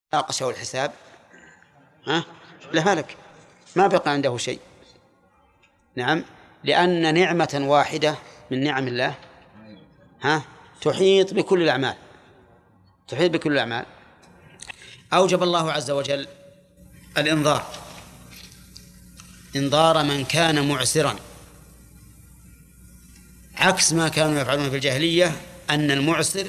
ناقشه الحساب لا هلك، ما بقى عنده شيء. نعم، لأن نعمة واحدة من نعم الله تحيط بكل الأعمال، تحيط بكل الأعمال. أوجب الله عز وجل الإنذار، إنذار من كان معسرا، عكس ما كانوا يفعلون في الجاهلية، أن المعسر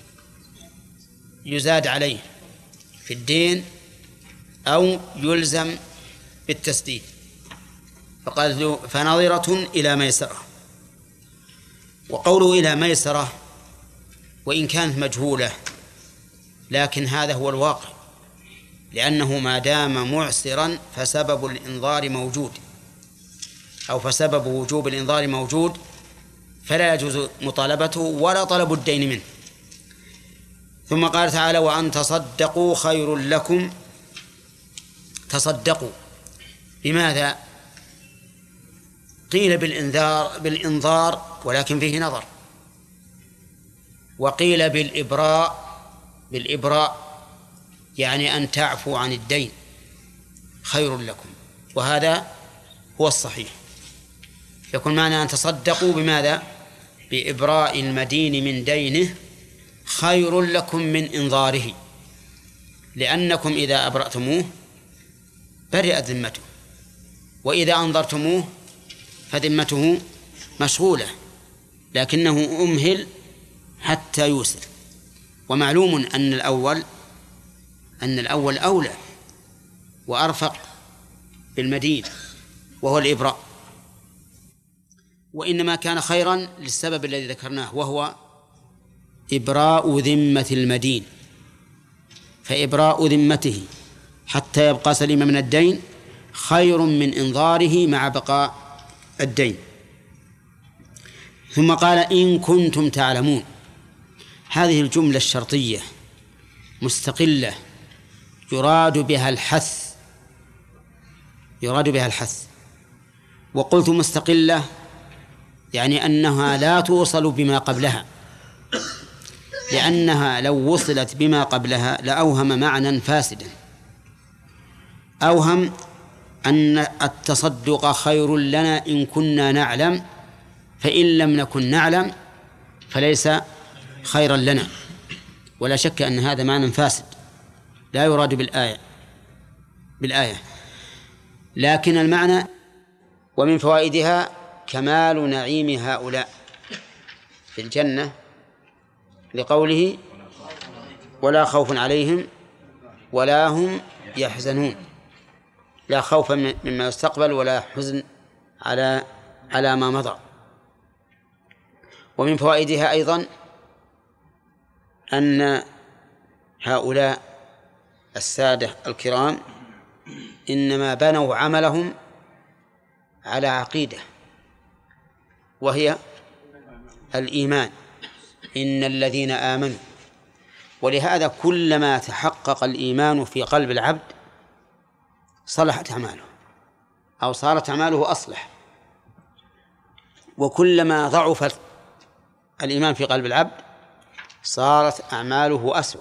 يزاد عليه في الدين أو يلزم بالتسديد، فقال فنظرة إلى ميسرة. وقوله إلى ميسرة وإن كانت مجهولة لكن هذا هو الواقع، لأنه ما دام معسرا فسبب الإنذار موجود، أو فسبب وجوب الإنذار موجود، فلا يجوز مطالبته ولا طلب الدين منه. ثم قال تعالى وأن تصدقوا خير لكم. تصدقوا بماذا؟ قيل بالإنذار ولكن فيه نظر، وقيل بالإبراء يعني أن تعفوا عن الدين خير لكم، وهذا هو الصحيح. يكون معنى أن تصدقوا بماذا؟ بإبراء المدين من دينه خير لكم من إنظاره، لأنكم إذا أبرأتموه برئت ذمته، وإذا أنظرتموه فذمته مشغولة، لكنه أمهل حتى يوسر. ومعلوم أن الأول أولى وأرفق بالمدين وهو الإبراء، وإنما كان خيرا للسبب الذي ذكرناه، وهو إبراء ذمة المدين، فإبراء ذمته حتى يبقى سليما من الدين خير من إنظاره مع بقاء الدين. ثم قال إن كنتم تعلمون. هذه الجملة الشرطية مستقلة يراد بها الحث، وقلت مستقلة يعني أنها لا توصل بما قبلها، لأنها لو وصلت بما قبلها لأوهم معنى فاسدا، أوهم أن التصدق خير لنا إن كنا نعلم، فإن لم نكن نعلم فليس خيرا لنا. ولا شك أن هذا معنى فاسد لا يراد بالآية، لكن المعنى ومن فوائدها كمال نعيم هؤلاء في الجنة، لقوله ولا خوف عليهم ولا هم يحزنون، لا خوف مما يستقبل ولا حزن على ما مضى. ومن فوائدها أيضا أن هؤلاء السادة الكرام إنما بنوا عملهم على عقيدة، وهي الإيمان، إن الذين آمنوا. ولهذا كلما تحقق الإيمان في قلب العبد صلحت أعماله أو صارت أعماله أصلح، وكلما ضعف الإيمان في قلب العبد صارت أعماله أسوأ.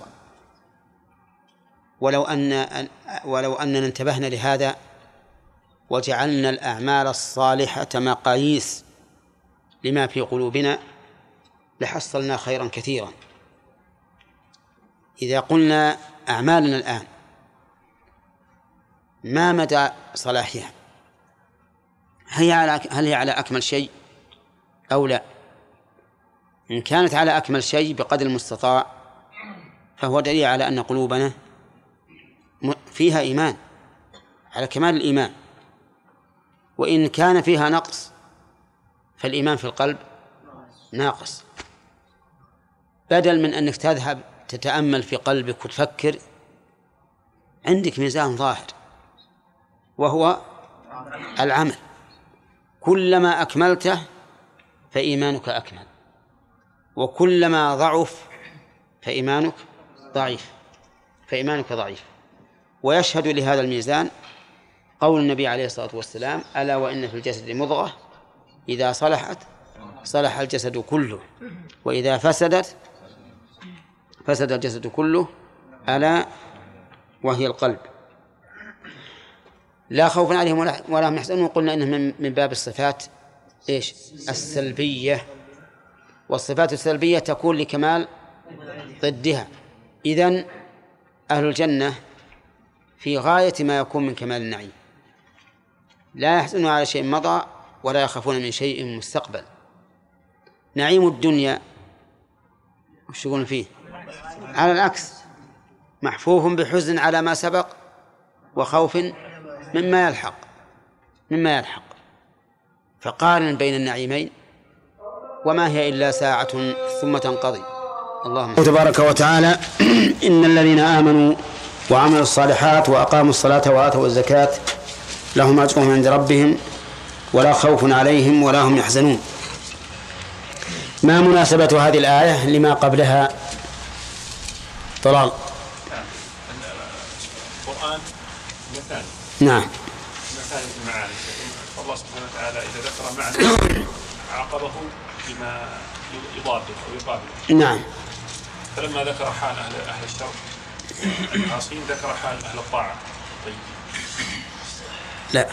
ولو أننا انتبهنا لهذا وجعلنا الأعمال الصالحة مقاييس لما في قلوبنا لحصلنا خيرا كثيرا. إذا قلنا أعمالنا الآن ما مدى صلاحها؟ هل هي على أكمل شيء أو لا؟ إن كانت على أكمل شيء بقدر المستطاع فهو دليل على أن قلوبنا فيها إيمان على كمال الإيمان. وإن كان فيها نقص فالإيمان في القلب ناقص. بدل من أنك تذهب تتأمل في قلبك وتفكر، عندك ميزان ظاهر وهو العمل، كلما أكملته فإيمانك أكمل، وكلما ضعف فإيمانك ضعيف. ويشهد لهذا الميزان قول النبي عليه الصلاة والسلام ألا وإن في الجسد مضغة إذا صلحت صلح الجسد كله وإذا فسدت فسد الجسد كله ألا وهي القلب. لا خوف عليهم ولا هم يحزنون، قلنا إنه من باب الصفات إيش؟ السلبية، والصفات السلبية تكون لكمال ضدها. إذن أهل الجنة في غاية ما يكون من كمال النعيم، لا يحزنون على شيء مضى ولا يخافون من شيء مستقبل. نعيم الدنيا وش يقولون فيه؟ على العكس، محفوف بحزن على ما سبق وخوف مما يلحق. فقارن بين النعيمين، وما هي إلا ساعة ثم تنقضي. اللهم تبارك وتعالى إن الذين آمنوا وعملوا الصالحات وأقاموا الصلاة وآتوا الزكاة لهم أجرهم عند ربهم ولا خوف عليهم ولا هم يحزنون. ما مناسبة هذه الآية لما قبلها؟ طلال. القرآن مثال. نعم. مثال المعاني. الله سبحانه وتعالى إذا ذكر معنى عاقبه بما يضاده أو يقابله. نعم. فلما ذكر حال أهل الشر العاصين ذكر حال أهل الطاعة. طيب. لا.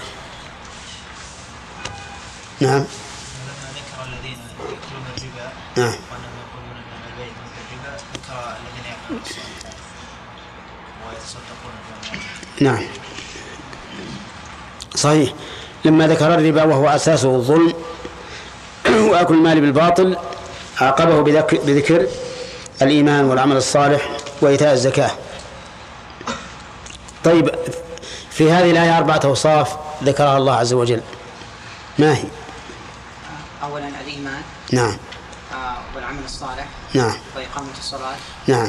نعم. لما ذكر الذين يأكلون الربا وأنهم يقولون إنما البيع مثل الربا، ذكر الذين يعملون الصالحات ويتصدقون بالأموال. نعم صحيح. لما ذكر الربا وهو أساسه الظلم وأكل المال بالباطل عاقبه بذكر الإيمان والعمل الصالح وإيتاء الزكاة. طيب، في هذه الآية 4 أوصاف ذكرها الله عز وجل، ما هي؟ أولا الإيمان. نعم. والعمل الصالح. نعم. وإقامة الصلاة. نعم.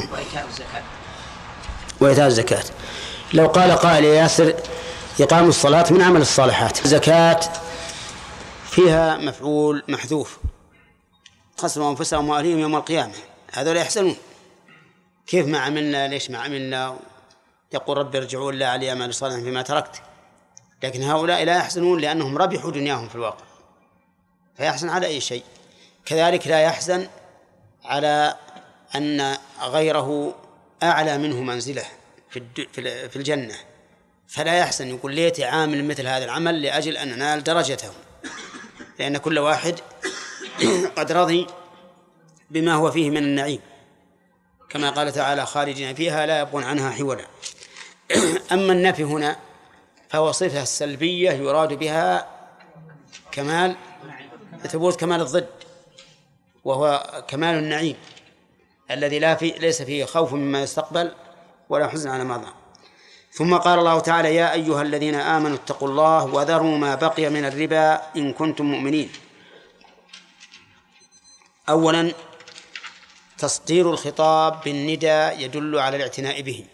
وإيتاء الزكاة. لو قال قائل يا ياسر إقام الصلاة من عمل الصالحات، الزكاة فيها مفعول محذوف، خسروا أنفسهم وأهليهم يوم القيامة، هذول يحسنون. كيف ما عملنا؟ ليش ما عملنا؟ يقول رب ارجعوا لعلي أعمل صالحا فيما تركت. لكن هؤلاء لا يحزنون لأنهم ربحوا دنياهم في الواقع، فيحزن على أي شيء. كذلك لا يحزن على أن غيره أعلى منه منزلة في الجنة، فلا يحزن يقول ليتي عامل مثل هذا العمل لأجل أن ننال درجته، لأن كل واحد قد رضي بما هو فيه من النعيم، كما قال تعالى خالدين فيها لا يبغون عنها حولا. أما النفي هنا فهو صفة السلبية يراد بها كمال ثبوت كمال الضد، وهو كمال النعيم الذي ليس فيه خوف مما يستقبل ولا حزن على ماضي. ثم قال الله تعالى يا أيها الذين آمنوا اتقوا الله وذروا ما بقي من الربا إن كنتم مؤمنين. أولا تصدير الخطاب بالنداء يدل على الاعتناء به.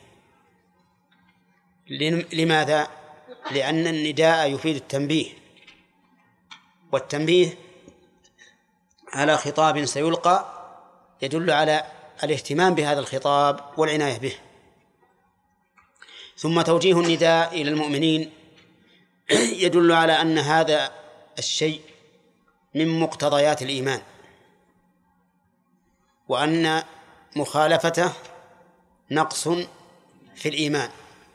لماذا؟ لأن النداء يفيد التنبيه، والتنبيه على خطاب سيلقى يدل على الاهتمام بهذا الخطاب والعناية به. ثم توجيه النداء إلى المؤمنين يدل على أن هذا الشيء من مقتضيات الإيمان، وأن مخالفته نقص في الإيمان.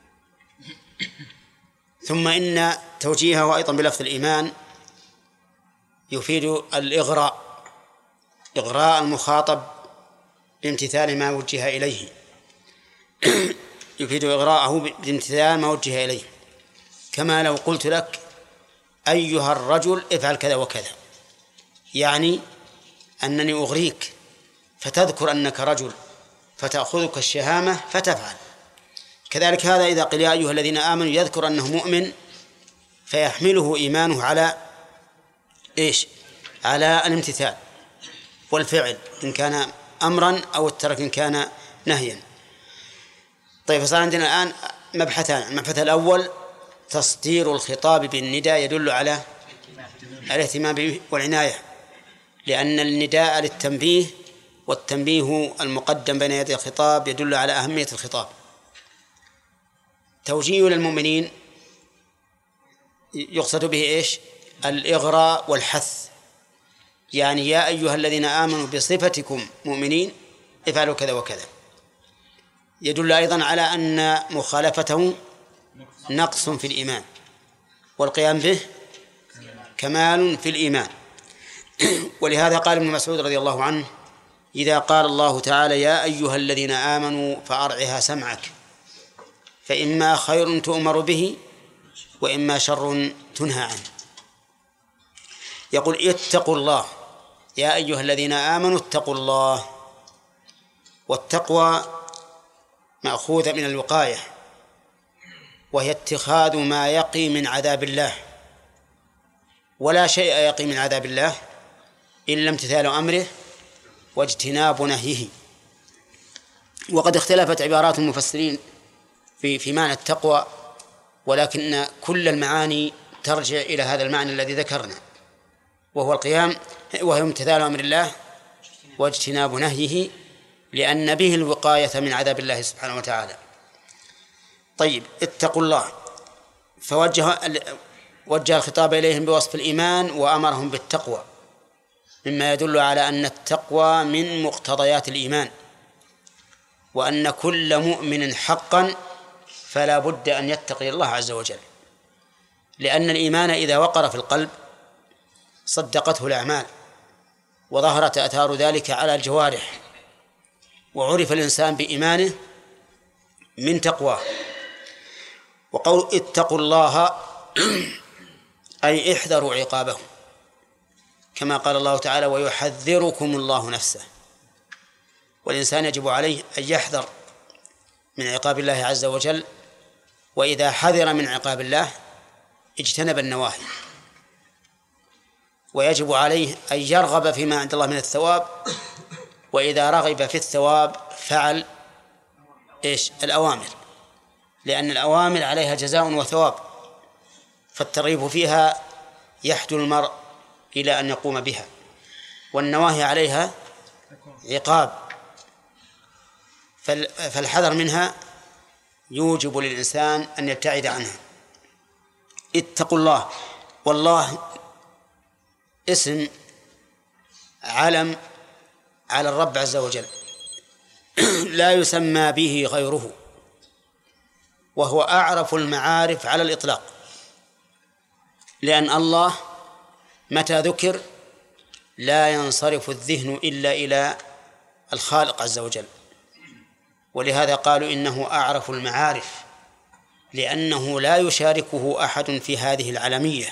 ثم إن توجيهه أيضا بلفظ الإيمان يفيد إغراء المخاطب بامتثال ما وجه إليه، يفيد إغراءه بامتثال ما وجه إليه. كما لو قلت لك أيها الرجل افعل كذا وكذا، يعني أنني أغريك فتذكر أنك رجل فتأخذك الشهامة فتفعل. كذلك هذا إذا قيل يا أيها الذين آمنوا يذكر أنه مؤمن فيحمله إيمانه على إيش؟ على الامتثال والفعل إن كان أمرا أو الترك إن كان نهيا. طيب، فصار عندنا الآن مبحثان. المبحث الأول تصدير الخطاب بالنداء يدل على الاهتمام به والعناية، لأن النداء للتنبيه، والتنبيه المقدم بين يدي الخطاب يدل على أهمية الخطاب. توجيه للمؤمنين يقصد به إيش؟ الإغراء والحث، يعني يا أيها الذين آمنوا بصفتكم مؤمنين افعلوا كذا وكذا. يدل أيضا على أن مخالفته نقص في الإيمان، والقيام به كمال في الإيمان. ولهذا قال ابن مسعود رضي الله عنه: إذا قال الله تعالى يا أيها الذين آمنوا فأرعها سمعك، فإما خير تؤمر به وإما شر تنهى عنه. يقول: اتقوا الله يا أيها الذين آمنوا اتقوا الله. والتقوى مأخوذة من الوقاية، وهي اتخاذ ما يقي من عذاب الله، ولا شيء يقي من عذاب الله إلا امتثال أمره واجتناب نهيه. وقد اختلفت عبارات المفسرين في معنى التقوى، ولكن كل المعاني ترجع إلى هذا المعنى الذي ذكرنا، وهو القيام، وهو امتثال أمر الله واجتناب نهيه، لأن به الوقاية من عذاب الله سبحانه وتعالى. طيب، اتقوا الله، وجه الخطاب إليهم بوصف الإيمان وأمرهم بالتقوى، مما يدل على أن التقوى من مقتضيات الإيمان، وأن كل مؤمن حقا فلا بد أن يتقي الله عز وجل، لأن الإيمان إذا وقر في القلب صدقته الأعمال وظهرت آثار ذلك على الجوارح، وعرف الإنسان بإيمانه من تقواه. وقول اتقوا الله أي احذروا عقابه، كما قال الله تعالى: ويحذركم الله نفسه. والإنسان يجب عليه أن يحذر من عقاب الله عز وجل، وإذا حذر من عقاب الله اجتنب النواهي، ويجب عليه أن يرغب فيما عند الله من الثواب، وإذا رغب في الثواب فعل الأوامر، لأن الأوامر عليها جزاء وثواب، فالترغيب فيها يحجر المرء إلى أن يقوم بها، والنواهي عليها عقاب، فالحذر منها يوجب للإنسان أن يبتعد عنها. اتقوا الله، والله اسم علم على الرب عز وجل لا يسمى به غيره، وهو أعرف المعارف على الإطلاق، لأن الله متى ذكر لا ينصرف الذهن إلا إلى الخالق عز وجل، ولهذا قالوا إنه أعرف المعارف، لأنه لا يشاركه أحد في هذه العالمية.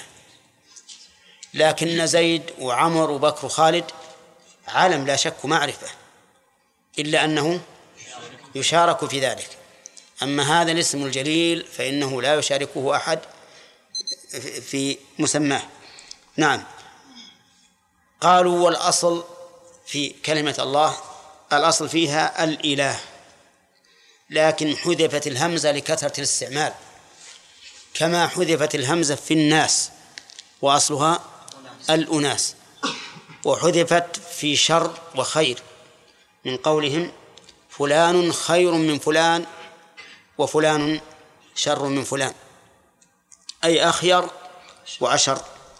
لكن زيد وعمر وبكر وخالد عالم لا شك معرفة، إلا أنه يشارك في ذلك. أما هذا الاسم الجليل فإنه لا يشاركه أحد في مسماه. نعم. قالوا: والأصل في كلمة الله، الأصل فيها الإله، لكن حذفت الهمزة لكثرة الاستعمال، كما حذفت الهمزة في الناس وأصلها الأناس، وحذفت في شر وخير من قولهم فلان خير من فلان وفلان شر من فلان، أي أخير وأشر.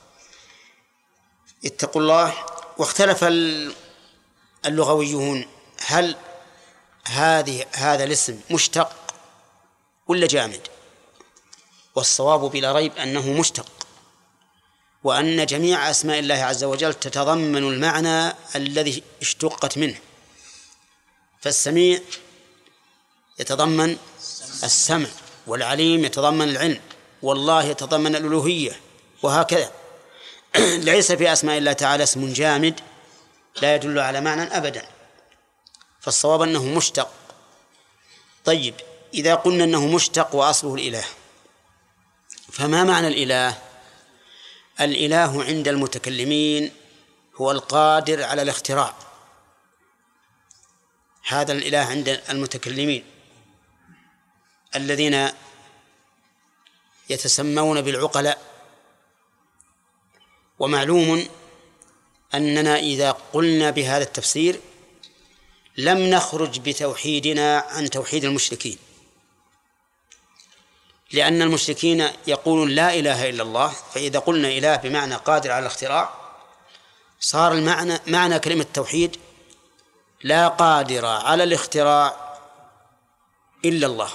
اتقوا الله. واختلف اللغويون هل هذا الاسم مشتق ولا جامد؟ والصواب بلا ريب أنه مشتق، وأن جميع أسماء الله عز وجل تتضمن المعنى الذي اشتقت منه، فالسميع يتضمن السمع، والعليم يتضمن العلم، والله يتضمن الألوهية، وهكذا. ليس في أسماء الله تعالى اسم جامد لا يدل على معنى أبدا، فالصواب أنه مشتق. طيب، إذا قلنا أنه مشتق وأصله الإله، فما معنى الإله؟ الإله عند المتكلمين هو القادر على الاختراع، هذا الإله عند المتكلمين الذين يتسمون بالعقلاء. ومعلوم أننا إذا قلنا بهذا التفسير لم نخرج بتوحيدنا عن توحيد المشركين، لأن المشركين يقولون لا إله إلا الله، فإذا قلنا إله بمعنى قادر على الاختراع صار معنى كلمة توحيد لا قادر على الاختراع إلا الله.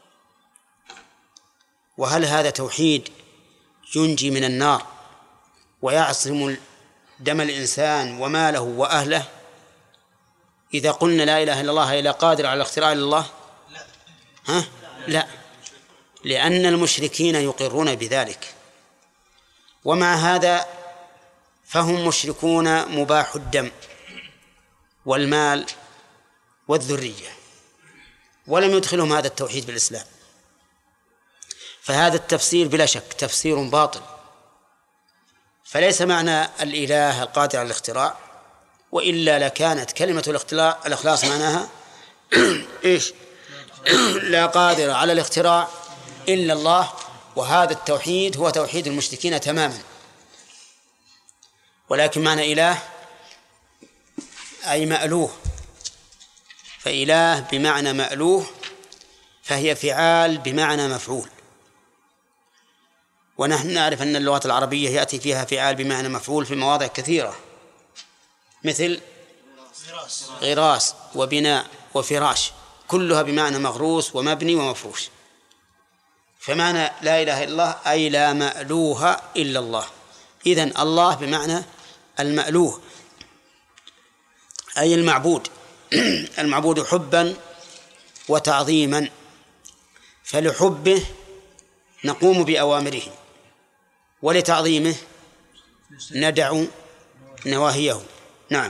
وهل هذا توحيد ينجي من النار ويعصم دم الإنسان وماله وأهله؟ إذا قلنا لا إله إلا الله إلا قادر على الاختراع إلا الله؟ لا، لأن المشركين يقرون بذلك، ومع هذا فهم مشركون مباح الدم والمال والذرية، ولم يدخلهم هذا التوحيد بالإسلام. فهذا التفسير بلا شك تفسير باطل. فليس معنى الإله القادر على الاختراع، وإلا لكانت كلمة الإخلاص معناها إيش؟ لا قادر على الاختراع إلا الله، وهذا التوحيد هو توحيد المشركين تماما. ولكن معنى إله أي مألوه، فإله بمعنى مألوه، فهي فعال بمعنى مفعول. ونحن نعرف أن اللغة العربية يأتي فيها فعال بمعنى مفعول في مواضع كثيرة، مثل غراس وبناء وفراش، كلها بمعنى مغروس ومبني ومفروش. فمعنى لا إله إلا الله أي لا مألوه إلا الله. إذن الله بمعنى المألوه أي المعبود المعبود حبا وتعظيما، فلحبه نقوم بأوامره، ولتعظيمه ندع نواهيه. نعم.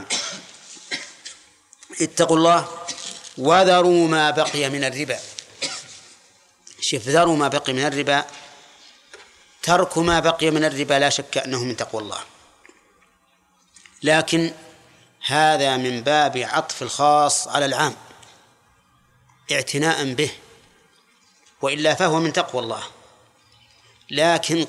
اتقوا الله وذروا ما بقي من الربا. شوف، ذروا ما بقي من الربا، ترك ما بقي من الربا لا شك أنه من تقوى الله، لكن هذا من باب عطف الخاص على العام اعتناء به، وإلا فهو من تقوى الله. لكن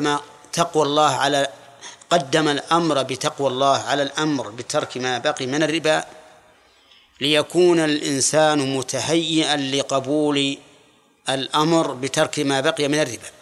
قدم الأمر بتقوى الله على الأمر بترك ما بقي من الربا، ليكون الإنسان متهيئا لقبول الأمر بترك ما بقي من الربا.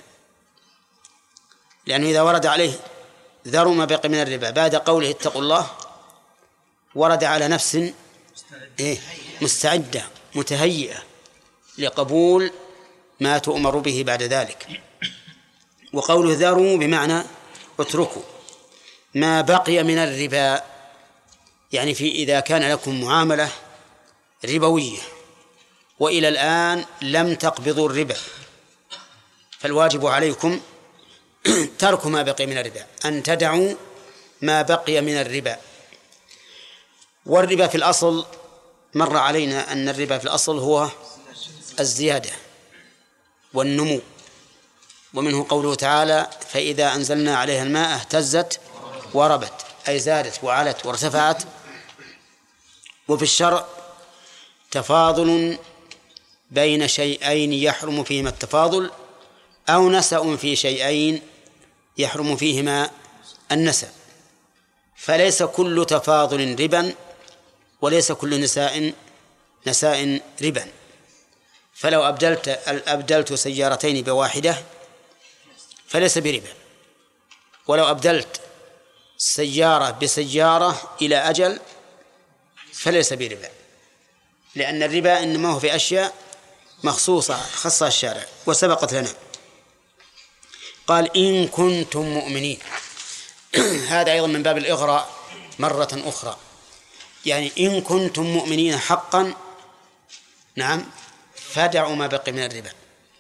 لأنه إذا ورد عليه ذروا ما بقي من الربا بعد قوله اتقوا الله، ورد على نفس مستعدة متهيئة لقبول ما تؤمر به بعد ذلك. وقوله ذروا بمعنى اتركوا ما بقي من الربا، يعني إذا كان لكم معاملة ربوية وإلى الآن لم تقبضوا الربا، فالواجب عليكم ترك ما بقي من الربا، أن تدعوا ما بقي من الربا. والربا في الأصل مر علينا أن الربا في الأصل هو الزيادة والنمو، ومنه قوله تعالى فإذا أنزلنا عليها الماء اهتزت وربت، أي زادت وعلت وارتفعت. وفي الشرع تفاضل بين شيئين يحرم فيهما التفاضل، أو نسأ في شيئين يحرم فيهما النسأ، فليس كل تفاضل ربا وليس كل نساء ربا. فلو أبدلت سيارتين بواحدة فليس بربا، ولو أبدلت سيارة بسيارة إلى أجل فليس بربا، لأن الربا إنما هو في أشياء مخصوصة خصها الشارع وسبقت لنا. قال إن كنتم مؤمنين، هذا أيضا من باب الإغراء مرة أخرى، يعني إن كنتم مؤمنين حقا، نعم، فدعوا ما بقي من الربا.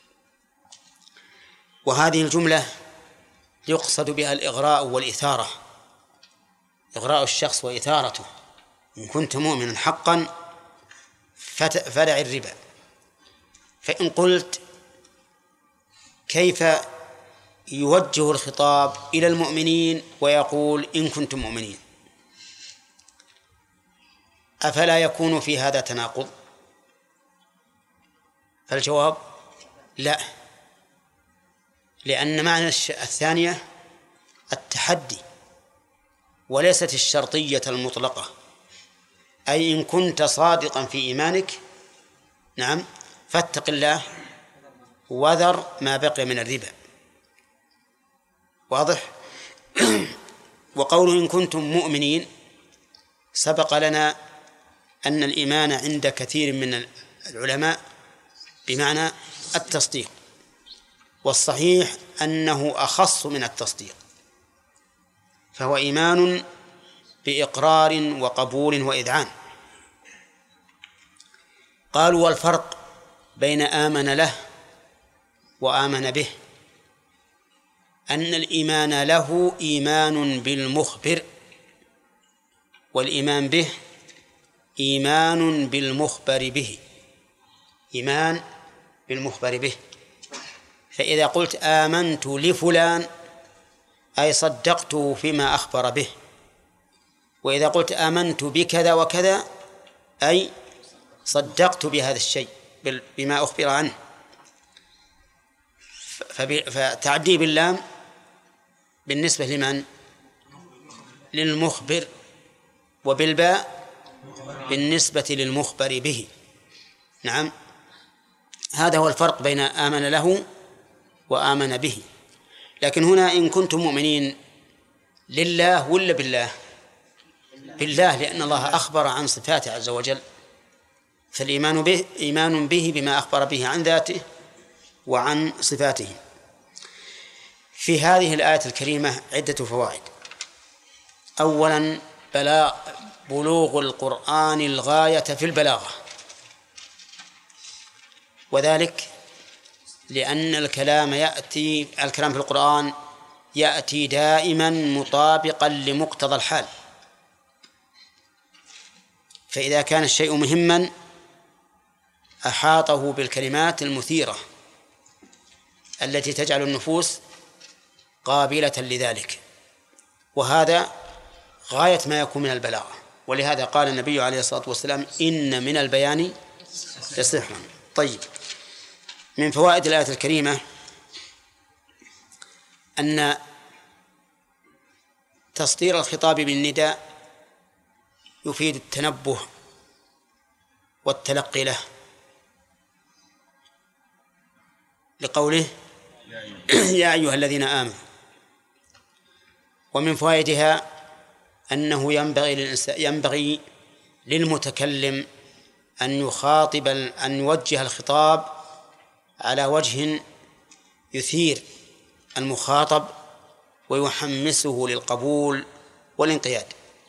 وهذه الجملة يقصد بها الإغراء والإثارة، إغراء الشخص وإثارته. إن كنت مؤمنا حقا فدع الربا. فإن قلت كيف يوجه الخطاب إلى المؤمنين ويقول إن كنتم مؤمنين؟ أفلا يكون في هذا تناقض؟ فالجواب لا، لأن معنى الثانية التحدي وليست الشرطية المطلقة، أي إن كنت صادقا في إيمانك، نعم، فاتق الله وذر ما بقي من الربا. واضح؟ وقوله إن كنتم مؤمنين، سبق لنا أن الإيمان عند كثير من العلماء بمعنى التصديق، والصحيح أنه أخص من التصديق، فهو إيمان بإقرار وقبول وإذعان. قالوا والفرق بين آمن له وآمن به أن الإيمان له إيمان بالمخبر، والإيمان به إيمان بالمخبر به، إيمان بالمخبر به. فإذا قلت آمنت لفلان أي صدقته فيما أخبر به، وإذا قلت آمنت بكذا وكذا أي صدقت بهذا الشيء بما أخبر عنه. فتعدي باللام بالنسبة لمن؟ للمخبر، وبالباء بالنسبة للمخبر به. نعم، هذا هو الفرق بين آمن له وآمن به. لكن هنا إن كنتم مؤمنين لله ولا بالله؟ بالله، لأن الله أخبر عن صفاته عز وجل، فالإيمان به إيمان به بما أخبر به عن ذاته وعن صفاته. في هذه الآية الكريمة عدة فوائد. أولا بلوغ القرآن الغاية في البلاغة، وذلك لأن الكلام في القرآن يأتي دائما مطابقا لمقتضى الحال، فإذا كان الشيء مهما أحاطه بالكلمات المثيرة التي تجعل النفوس قابلة لذلك، وهذا غاية ما يكون من البلاغة. ولهذا قال النبي عليه الصلاة والسلام إن من البيان لسحرا. طيب، من فوائد الآية الكريمة أن تصدير الخطاب بالنداء يفيد التنبه والتلقي له، لقوله يا أيها الذين آمنوا. ومن فوائدها أنه ينبغي للمتكلم أن يوجه الخطاب على وجه يثير المخاطب ويحمسه للقبول والانقياد،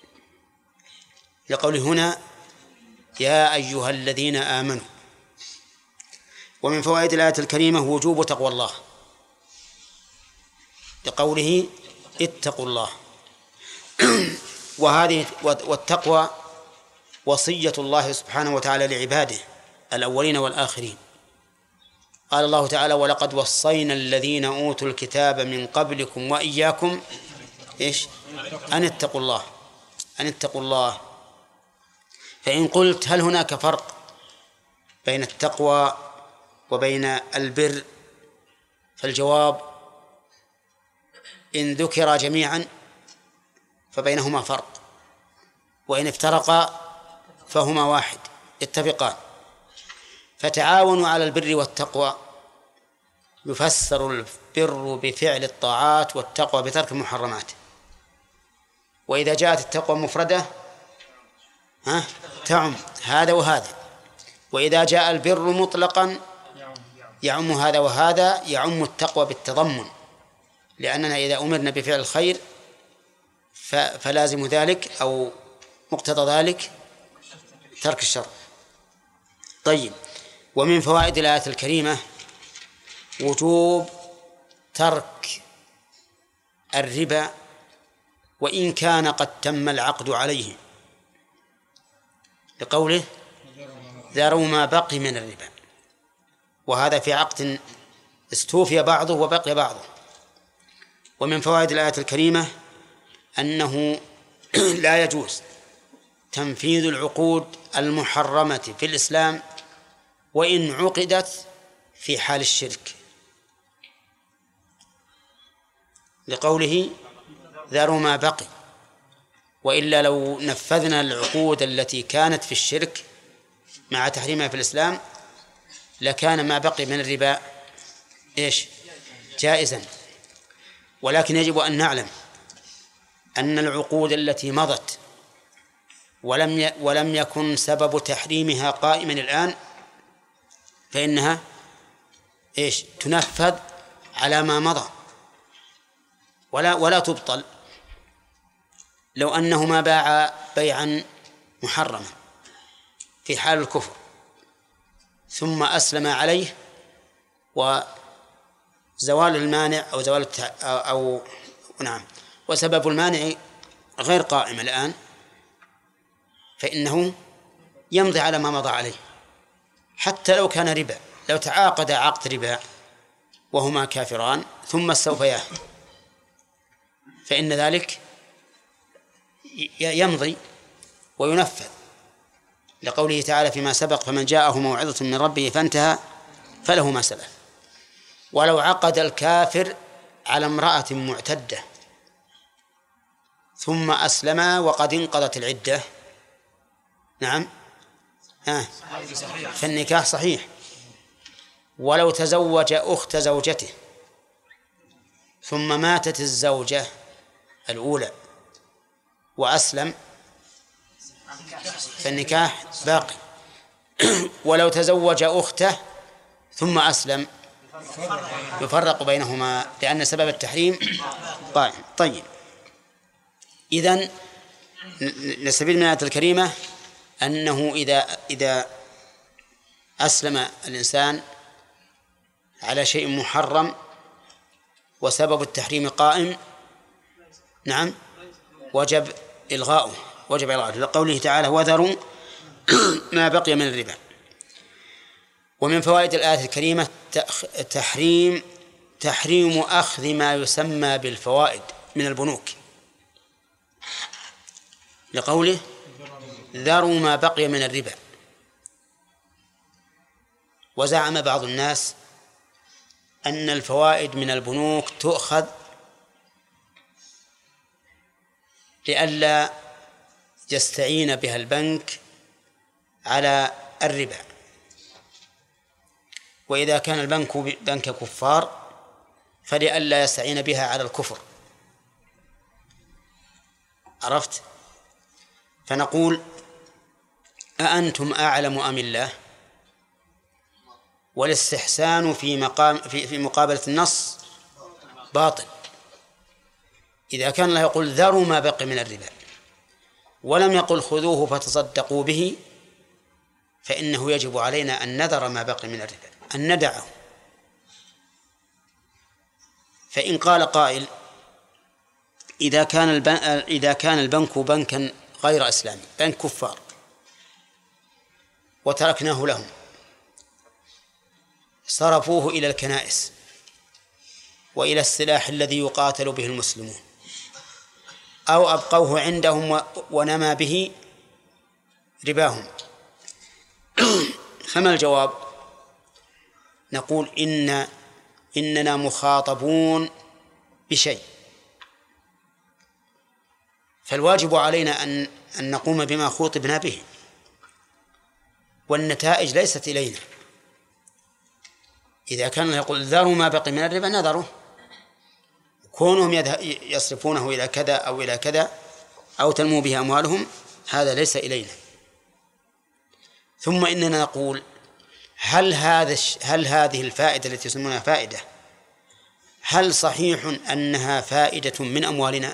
لقوله هنا يا أيها الذين آمنوا. ومن فوائد الآية الكريمة وجوب تقوى الله، لقوله اتقوا الله. والتقوى وصية الله سبحانه وتعالى لعباده الأولين والآخرين. قال الله تعالى ولقد وصينا الذين أوتوا الكتاب من قبلكم وإياكم أن اتقوا الله. فإن قلت هل هناك فرق بين التقوى وبين البر، فالجواب إن ذكر جميعا فبينهما فرق، وإن افترقا فهما واحد، يتفقان. فتعاونوا على البر والتقوى يفسر البر بفعل الطاعات والتقوى بترك المحرمات. وإذا جاءت التقوى مفردة تعم هذا وهذا، وإذا جاء البر مطلقا يعم هذا وهذا، يعم التقوى بالتضمن، لأننا إذا أمرنا بفعل الخير فلازم ذلك أو مقتضى ذلك ترك الشر. طيب، ومن فوائد الآية الكريمة وجوب ترك الربا وإن كان قد تم العقد عليه، لقوله ذروا ما بقي من الربا، وهذا في عقد استوفي بعضه وبقي بعضه. ومن فوائد الآية الكريمة أنه لا يجوز تنفيذ العقود المحرمة في الإسلام وإن عقدت في حال الشرك، لقوله ذروا ما بقي. وإلا لو نفذنا العقود التي كانت في الشرك مع تحريمها في الإسلام لكان ما بقي من الربا جائزا. ولكن يجب أن نعلم أن العقود التي مضت ولم يكن سبب تحريمها قائما الآن فإنها إيش تنفذ على ما مضى ولا تبطل. لو أنه ما باع بيعا محرما في حال الكفر ثم أسلم عليه وزوال المانع أو زوال نعم وسبب المانع غير قائم الآن، فإنه يمضي على ما مضى عليه حتى لو كان ربا. لو تعاقد عقد ربا وهما كافران ثم استوفياه فإن ذلك يمضي وينفذ، لقوله تعالى فيما سبق فمن جاءه موعظة من ربه فانتهى فله ما سلف. ولو عقد الكافر على امرأة معتدة ثم أسلم وقد انقضت العدة، نعم فالنكاح صحيح. ولو تزوج أخت زوجته ثم ماتت الزوجة الأولى وأسلم فالنكاح باقي. ولو تزوج أخته ثم أسلم يفرق بينهما لأن سبب التحريم قائم. طيب، إذن نستفيد من الآية الكريمة أنه إذا أسلم الإنسان على شيء محرم وسبب التحريم قائم، نعم، وجب إلغاؤه لقوله تعالى وذروا ما بقي من الربا. ومن فوائد الآية الكريمة تحريم أخذ ما يسمى بالفوائد من البنوك، لقوله ذروا ما بقي من الربا. وزعم بعض الناس أن الفوائد من البنوك تؤخذ لئلا يستعين بها البنك على الربا، وإذا كان البنك بنك كفار فلئلا يستعين بها على الكفر. عرفت؟ فنقول أأنتم أعلم أم الله؟ والاستحسان في مقابلة النص باطل. إذا كان الله يقول ذروا ما بقي من الربا ولم يقل خذوه فتصدقوا به، فإنه يجب علينا أن نذر ما بقي من الربا، أن ندعه. فإن قال قائل إذا كان البنك بنكا غير إسلامي، بنك كفار، وتركناه لهم صرفوه إلى الكنائس وإلى السلاح الذي يقاتل به المسلمون، أو أبقوه عندهم ونمى به رباهم، فما الجواب؟ نقول إننا مخاطبون بشيء، فالواجب علينا أن نقوم بما خوطبنا به، والنتائج ليست إلينا. إذا كان يقول ذروا ما بقي من الربا نذره، كونهم يصرفونه إلى كذا أو إلى كذا أو تنمو به أموالهم هذا ليس إلينا. ثم إننا نقول هل هذه الفائدة التي يسمونها فائدة هل صحيح أنها فائدة من أموالنا؟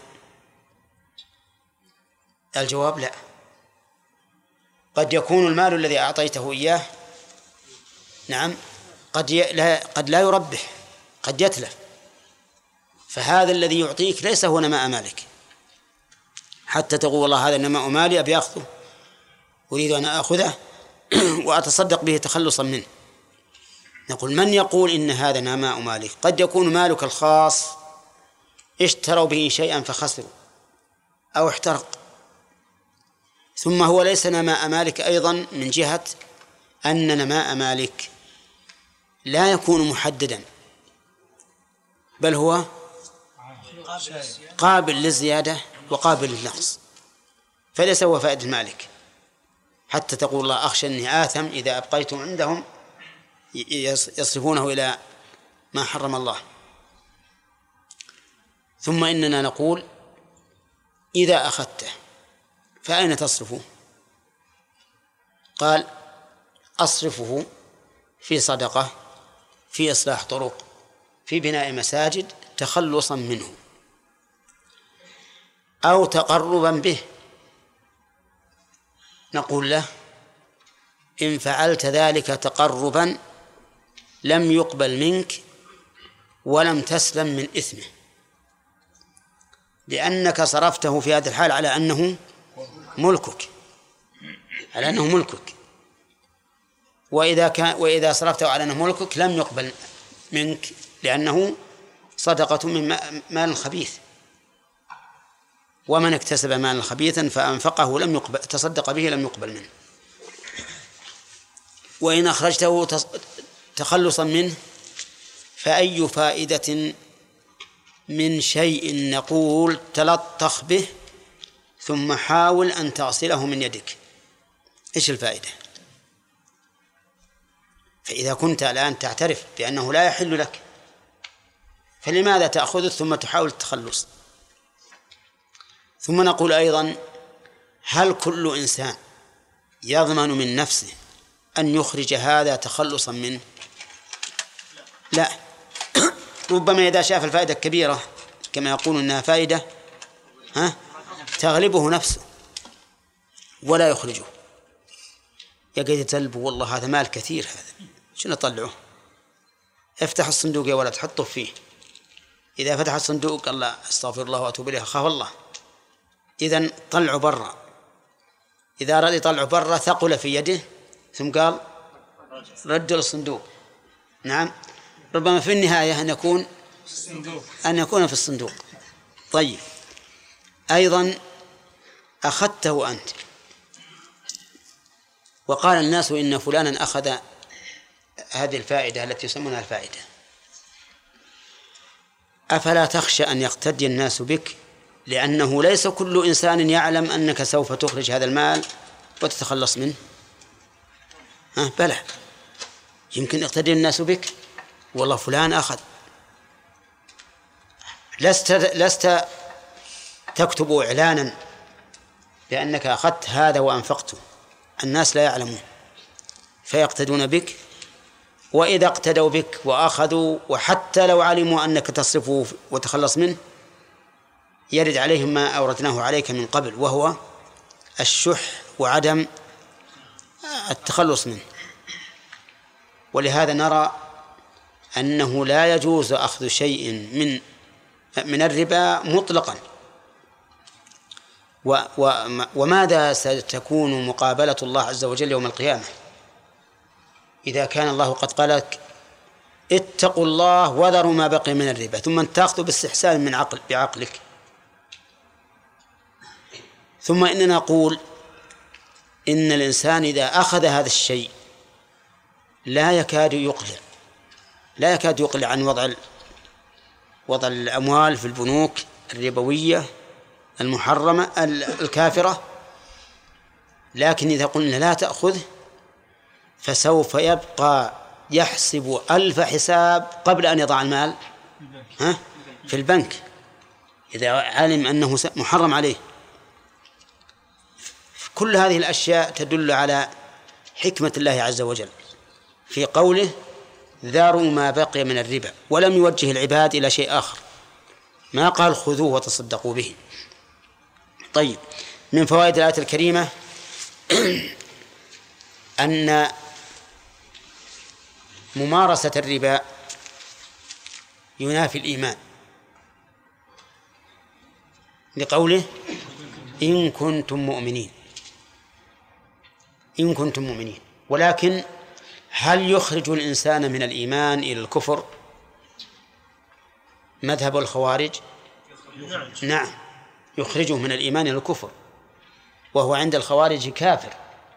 الجواب لا. قد يكون المال الذي أعطيته إياه نعم قد لا يربح، قد يتلف، فهذا الذي يعطيك ليس هو نماء مالك، حتى تقول والله هذا نماء مالي أبي أخذه، أريد أن أخذه وأتصدق به تخلصا منه. نقول من يقول إن هذا نماء مالك؟ قد يكون مالك الخاص اشتروا به شيئا فخسروا أو احترق، ثم هو ليس نماء مالك أيضا من جهة أن نماء مالك لا يكون محددا، بل هو قابل للزيادة وقابل للنقص، فليس هو فائدة مالك حتى تقول الله أخشى أني آثم إذا أبقيتم عندهم يصرفونه إلى ما حرم الله. ثم إننا نقول إذا أخذته فأين تصرفه؟ قال أصرفه في صدقة، في إصلاح طرق، في بناء مساجد تخلصا منه أو تقربا به، نقول له إن فعلت ذلك تقربا لم يقبل منك ولم تسلم من إثمه، لأنك صرفته في هذا الحال على أنه ملكك، وإذا صرفته على أنه ملكك لم يقبل منك لأنه صدقة من مال خبيث، ومن اكتسب مالا خبيثا فأنفقه لم يقبل، تصدق به لم يقبل منه. وإن أخرجته تخلصا منه فأي فائدة من شيء نقول تلطخ به ثم حاول أن تغسله من يدك، إيش الفائدة؟ فإذا كنت الآن تعترف بأنه لا يحل لك فلماذا تأخذه ثم تحاول التخلص؟ ثم نقول أيضا هل كل إنسان يضمن من نفسه أن يخرج هذا تخلصا منه؟ لا. ربما إذا شاف الفائدة الكبيرة كما يقول إنها فائدة تغلبه نفسه ولا يخرجه، يقعد يتلب والله هذا مال كثير، هذا شنو أطلعه؟ افتح الصندوق يا ولد حطه فيه. إذا فتح الصندوق قال لا استغفر الله وأتوب إليه أخاف الله، إذن طلعه برا. إذا أراد يطلعه برا ثقل في يده ثم قال رد الصندوق. نعم، ربما في النهاية أن يكون في الصندوق. طيب، أيضا أخذته أنت وقال الناس إن فلانا أخذ هذه الفائدة التي يسمونها الفائدة، أفلا تخشى أن يقتدي الناس بك؟ لأنه ليس كل إنسان يعلم أنك سوف تخرج هذا المال وتتخلص منه. بلى، يمكن يقتدي الناس بك، والله فلان أخذ. لست تكتب إعلانا بأنك أخذت هذا وأنفقته، الناس لا يعلمون فيقتدون بك. وإذا اقتدوا بك وأخذوا وحتى لو علموا أنك تصرفه وتخلص منه يرد عليهم ما أوردناه عليك من قبل، وهو الشح وعدم التخلص منه. ولهذا نرى أنه لا يجوز أخذ شيء من الربا مطلقا. وماذا ستكون مقابلة الله عز وجل يوم القيامة إذا كان الله قد قال لك اتقوا الله وذروا ما بقي من الربا، ثم تأخذ باستحسان بعقلك؟ ثم إننا نقول إن الإنسان إذا أخذ هذا الشيء لا يكاد يقلع عن وضع الأموال في البنوك الربوية المحرمة الكافرة. لكن إذا قلنا لا تأخذه فسوف يبقى يحسب 1000 حساب قبل أن يضع المال في البنك إذا علم أنه محرم عليه. كل هذه الأشياء تدل على حكمة الله عز وجل في قوله ذروا ما بقي من الربا، ولم يوجه العباد إلى شيء آخر، ما قال خذوه وتصدقوا به. طيب، من فوائد الآية الكريمة أن ممارسة الربا ينافي الإيمان، لقوله إن كنتم مؤمنين. ولكن هل يخرج الإنسان من الإيمان إلى الكفر مذهب الخوارج؟ نعم، يخرجه من الإيمان إلى الكفر، وهو عند الخوارج كافر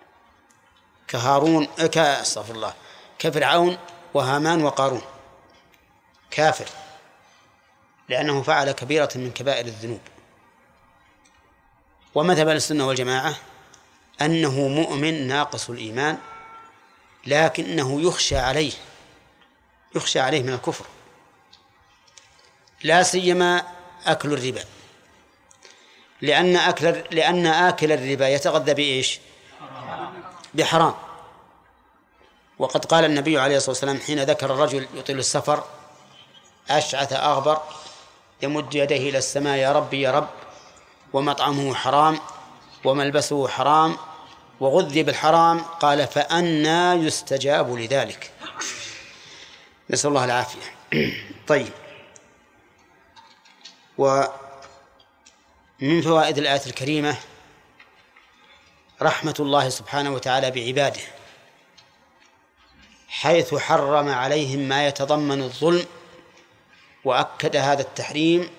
كفرعون وهامان وقارون، كافر لأنه فعل كبيرة من كبائر الذنوب. ومذهب السنة والجماعة أنه مؤمن ناقص الإيمان، لكنه يخشى عليه من الكفر، لا سيما أكل الربا، لأن آكل الربا يتغذى بإيش؟ بحرام، وقد قال النبي عليه الصلاة والسلام حين ذكر الرجل يطيل السفر أشعث أغبر يمد يديه إلى السماء يا ربي يا رب، ومطعمه حرام وملبسه حرام وغذي بالحرام، قال فأنى يستجاب لذلك؟ نسأل الله العافية. طيب، ومن فوائد الآية الكريمة رحمة الله سبحانه وتعالى بعباده، حيث حرم عليهم ما يتضمن الظلم وأكد هذا التحريم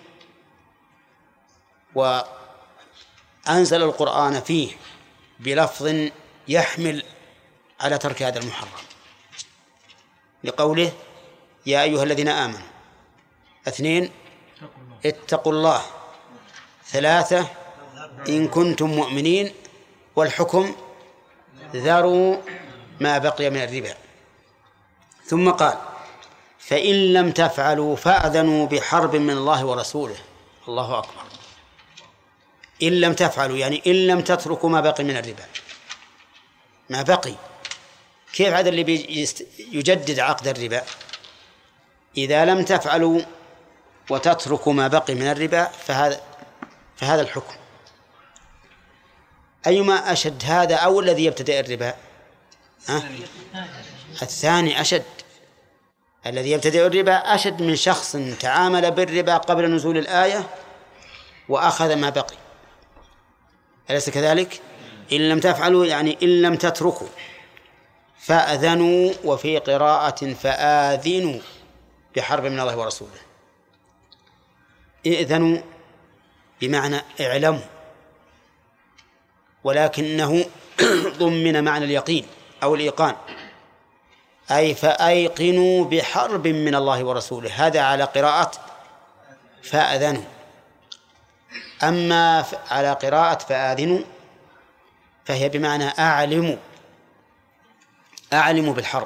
وأنزل القرآن فيه بلفظ يحمل على ترك هذا المحرم، لقوله يا أيها الذين آمنوا، 2 اتقوا الله، 3 إن كنتم مؤمنين، والحكم ذروا ما بقي من الربا. ثم قال فإن لم تفعلوا فأذنوا بحرب من الله ورسوله. الله أكبر. إن لم تفعلوا يعني إن لم تتركوا ما بقي من الربا. ما بقي، كيف هذا اللي يجدد عقد الربا؟ إذا لم تفعلوا وتتركوا ما بقي من الربا فهذا الحكم. أيما أشد، هذا أو الذي يبتدئ الربا؟ الثاني أشد. الذي يبتدئ الربا أشد من شخص تعامل بالربا قبل نزول الآية وأخذ ما بقي، أليس كذلك؟ إن لم تفعلوا يعني إن لم تتركوا، فأذنوا، وفي قراءة فآذنوا بحرب من الله ورسوله. إذنوا بمعنى اعلموا، ولكنه ضمن معنى اليقين أو الإيقان، أي فأيقنوا بحرب من الله ورسوله، هذا على قراءة فأذنوا. أما على قراءة فآذنوا فهي بمعنى أعلموا بالحرب.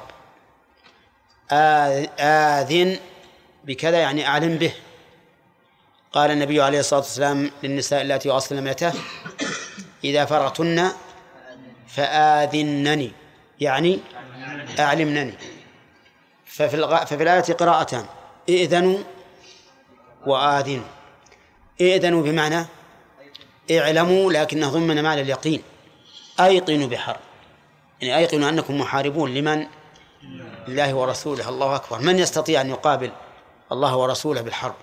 آذن بكذا يعني أعلم به. قال النبي عليه الصلاة والسلام للنساء اللاتي يغسلن ميته إذا فرغتن فآذنني، يعني أعلمنني. ففي الآية قراءتان، إذنوا وآذنوا. إذنوا بمعنى اعلموا، لكنه ضمن معنى اليقين، أيقنوا بحرب، يعني أيقنوا أنكم محاربون لمن؟ لله ورسوله. الله أكبر. من يستطيع أن يقابل الله ورسوله بالحرب؟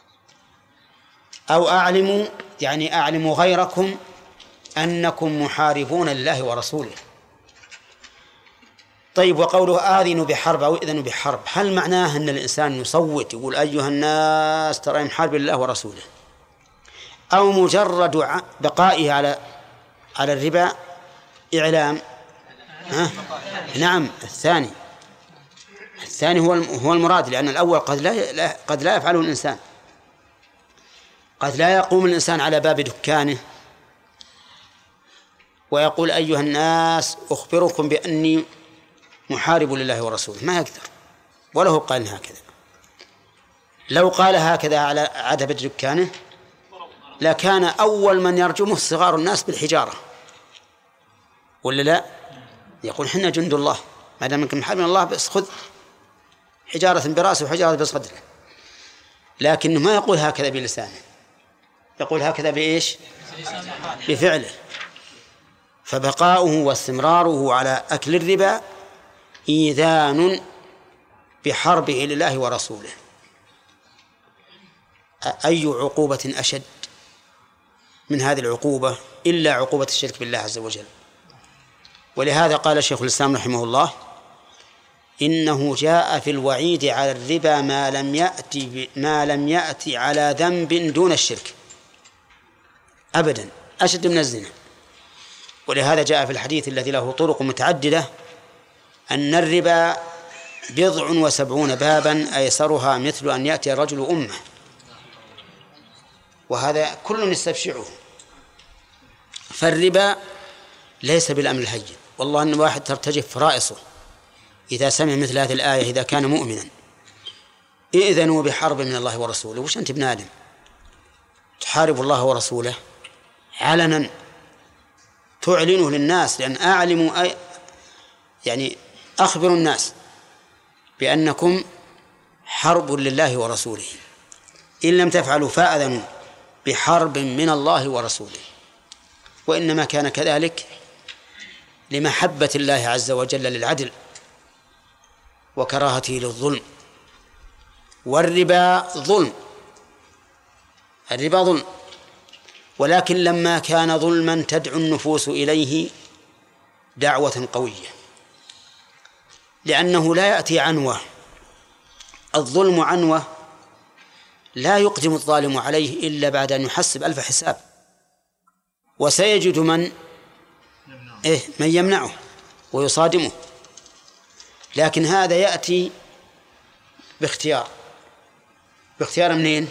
أو أعلموا يعني أعلموا غيركم أنكم محاربون لله ورسوله. طيب، وقوله آذنوا بحرب أو إذنوا بحرب، هل معناه أن الإنسان يصوت يقول أيها الناس ترى محارب لله ورسوله، أو مجرد بقائه على الربا إعلام؟ نعم، الثاني هو المراد، لأن الأول قد لا يفعله الإنسان. قد لا يقوم الإنسان على باب دكانه ويقول أيها الناس أخبركم بأني محارب لله ورسوله، ما يقدر، وله قال هكذا. لو قال هكذا على عتبة دكانه لكان أول من يرجمه صغار الناس بالحجارة، ولا لا؟ يقول حنا جند الله، ما دام انكم محاربين الله بس خذ حجارة براسه وحجارة بصدره. لكنه ما يقول هكذا بلسانه، يقول هكذا بإيش؟ بفعله. فبقاؤه واستمراره على أكل الربا إيذان بحربه لله ورسوله. أي عقوبة أشد من هذه العقوبة إلا عقوبة الشرك بالله عز وجل. ولهذا قال شيخ الإسلام رحمه الله إنه جاء في الوعيد على الربا ما لم يأتي على ذنب دون الشرك أبدا، أشد من الزنا. ولهذا جاء في الحديث الذي له طرق متعددة أن الربا 70 بابا أيسرها مثل أن يأتي الرجل أمه، وهذا كل يستبشعه. فالربا ليس بالأمر الهين، والله أن واحد ترتجف فرائصه إذا سمع مثل هذه الآية إذا كان مؤمنا. إذنوا بحرب من الله ورسوله. وش أنت ابن آدم تحارب الله ورسوله علنا تعلنه للناس؟ لأن أعلموا يعني أخبروا الناس بأنكم حرب لله ورسوله، إن لم تفعلوا فأذنوا بحرب من الله ورسوله. وإنما كان كذلك لمحبة الله عز وجل للعدل وكراهته للظلم. والربا ظلم، الربا ظلم، ولكن لما كان ظلما تدعو النفوس إليه دعوة قوية، لأنه لا يأتي عنوة. الظلم عنوة لا يقدم الظالم عليه إلا بعد أن يحسب 1000 حساب، وسيجد من يمنعه ويصادمه. لكن هذا يأتي باختيار منين؟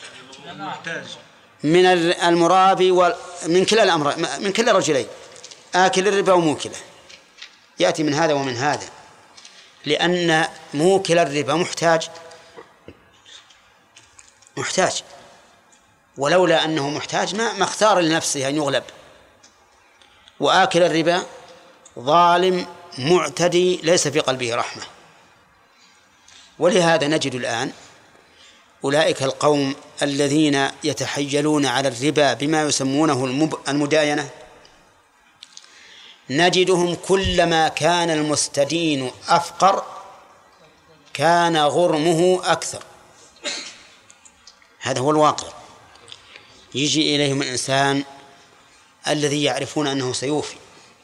من المرابي ومن كلا الأمر، من كلا الرجلين، آكل الربا وموكله، يأتي من هذا ومن هذا، لأن موكل الربا محتاج، ولولا أنه محتاج ما اختار لنفسه أن يغلب. وآكل الربا ظالم معتدي ليس في قلبه رحمة. ولهذا نجد الآن أولئك القوم الذين يتحيلون على الربا بما يسمونه المداينة، نجدهم كلما كان المستدين أفقر كان غرمه أكثر. هذا هو الواقع. يجي إليهم الإنسان الذي يعرفون أنه سيوفي،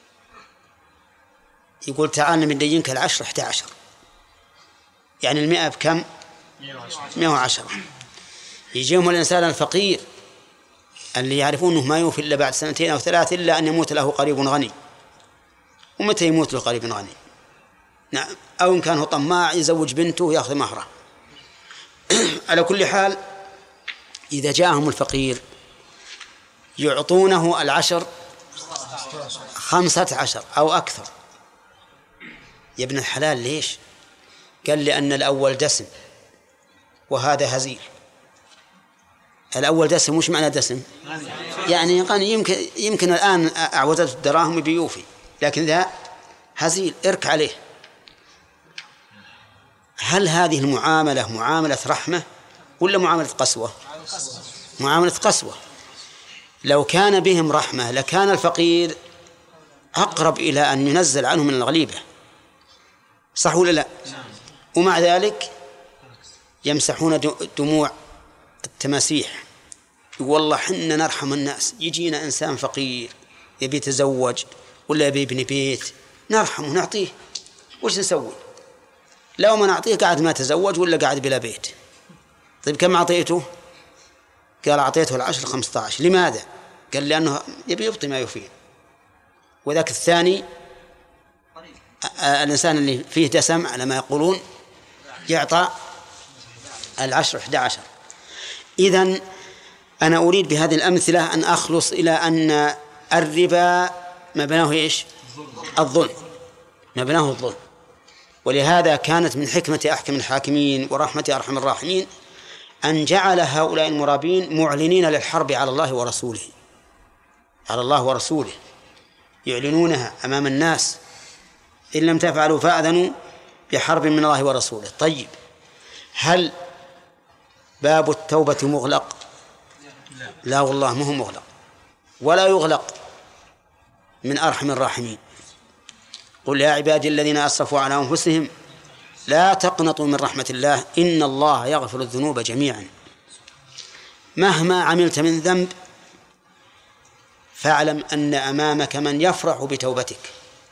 يقول تعال ندينك 10 11، يعني 100 بكم؟ 110. يجيهم الإنسان الفقير اللي يعرفون أنه ما يوفي إلا بعد 2 أو 3 إلا أن يموت له قريب غني. ومتى يموت له قريب غني؟ نعم، أو إن كان هو طماع يزوج بنته ويأخذ مهره. على كل حال إذا جاءهم الفقير يعطونه 10 15 أو أكثر. يا ابن الحلال ليش؟ قال لأن الأول دسم وهذا هزيل. الأول دسم، وش معنى دسم؟ يعني غني، يمكن الآن أعوزت الدراهم بيوفي، لكن ذا هزيل ارك عليه. هل هذه المعاملة معاملة رحمة ولا معاملة قسوة؟ معاملة قسوة. لو كان بهم رحمة لكان الفقير أقرب إلى أن ينزل عنه من الغليبة، صح ولا لا؟ ومع ذلك يمسحون دموع التماسيح. يقول والله حنا نرحم الناس، يجينا إنسان فقير يبي يتزوج ولا يبي يبني بيت نرحمه نعطيه، وش نسوي؟ لو ما نعطيه قاعد ما تزوج ولا قاعد بلا بيت. طيب كم أعطيته؟ قال أعطيته 10 15. لماذا؟ قال لأنه يبي يبطي ما يفيه. وذاك الثاني الإنسان اللي فيه دسم على ما يقولون يعطى 10 11. إذن أنا أريد بهذه الأمثلة أن أخلص إلى أن الربا مبناه إيش؟ الظلم، مبناه الظلم. ولهذا كانت من حكمة أحكم الحاكمين ورحمة أرحم الراحمين أن جعل هؤلاء المرابين معلنين للحرب على الله ورسوله، على الله ورسوله، يعلنونها أمام الناس، إن لم تفعلوا فأذنوا بحرب من الله ورسوله. طيب هل باب التوبة مغلق؟ لا والله ما هو مغلق ولا يغلق من أرحم الراحمين. قل يا عبادي الذين أسرفوا على أنفسهم لا تقنطوا من رحمة الله إن الله يغفر الذنوب جميعا. مهما عملت من ذنب فاعلم أن أمامك من يفرح بتوبتك،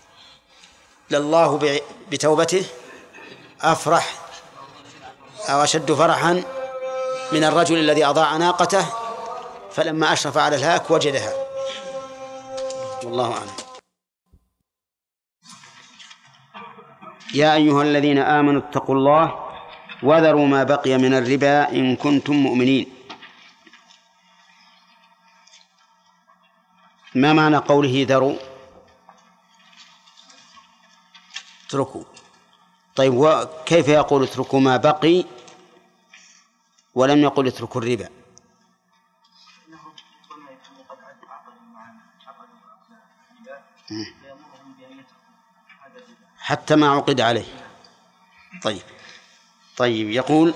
لله بتوبته أفرح أو أشد فرحا من الرجل الذي أضاع ناقته فلما أشرف على الهاك وجدها. والله أعلم. يا أيها الذين آمنوا اتقوا الله وذروا ما بقي من الربا إن كنتم مؤمنين. ما معنى قوله ذروا؟ اتركوا. طيب وكيف يقول اتركوا ما بقي ولم يقل اتركوا الربا؟ حتى ما عقد عليه. طيب يقول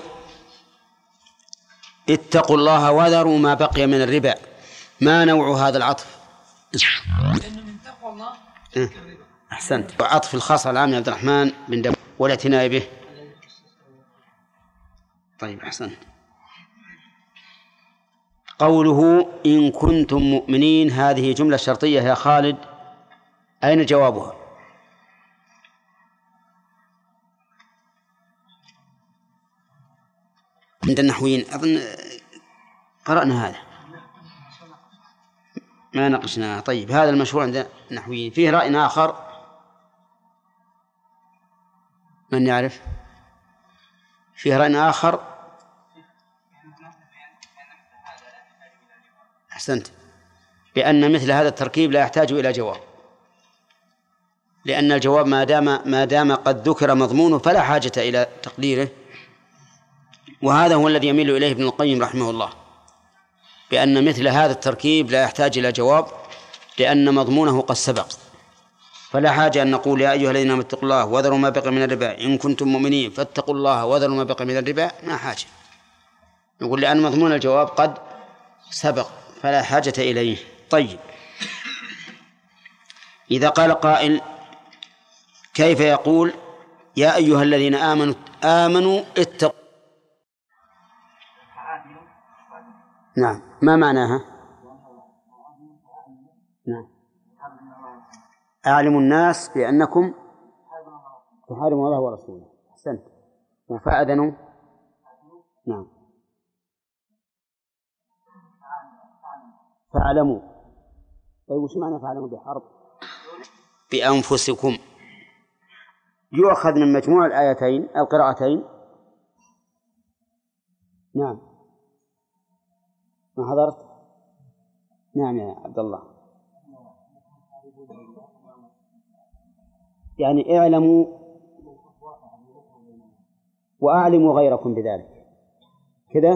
اتقوا الله وذروا ما بقي من الربا. ما نوع هذا العطف؟ لأنه من تقوى الله أحسنت. وعطف الخاص على العام عبد الرحمن بن داود والاعتناء به. طيب أحسنت. قوله إن كنتم مؤمنين هذه جملة شرطية يا خالد، أين جوابها؟ عند النحويين أظن قرأنا هذا ما ناقشناه. طيب هذا المشهور عند النحويين. فيه رأي آخر من يعرف؟ فيه رأي آخر. أحسنت، بأن مثل هذا التركيب لا يحتاج إلى جواب، لأن الجواب ما دام قد ذكر مضمونه فلا حاجة إلى تقديره. وهذا هو الذي يميل إليه ابن القيم رحمه الله، بأن مثل هذا التركيب لا يحتاج إلى جواب لأن مضمونه قد سبق، فلا حاجة أن نقول يا أيها الذين آمنوا اتقوا الله وذروا ما بقي من الربا إن كنتم مؤمنين فاتقوا الله وذروا ما بقي من الربا. ما حاجة نقول لأن مضمون الجواب قد سبق فلا حاجة إليه. طيب إذا قال قائل كيف يقول يا أيها الذين آمنوا اتقوا؟ نعم، ما معناها؟ نعم، أعلموا الناس بأنكم تحاربون الله ورسوله. أحسنت. وفأذنوا. نعم، فاعلموا. طيب وش معنى فاعلموا بحرب؟ بأنفسكم. يؤخذ من مجموع الآيتين القراءتين. نعم، ما حضرت؟ نعم يا عبد الله. يعني اعلموا وأعلموا غيركم بذلك كذا.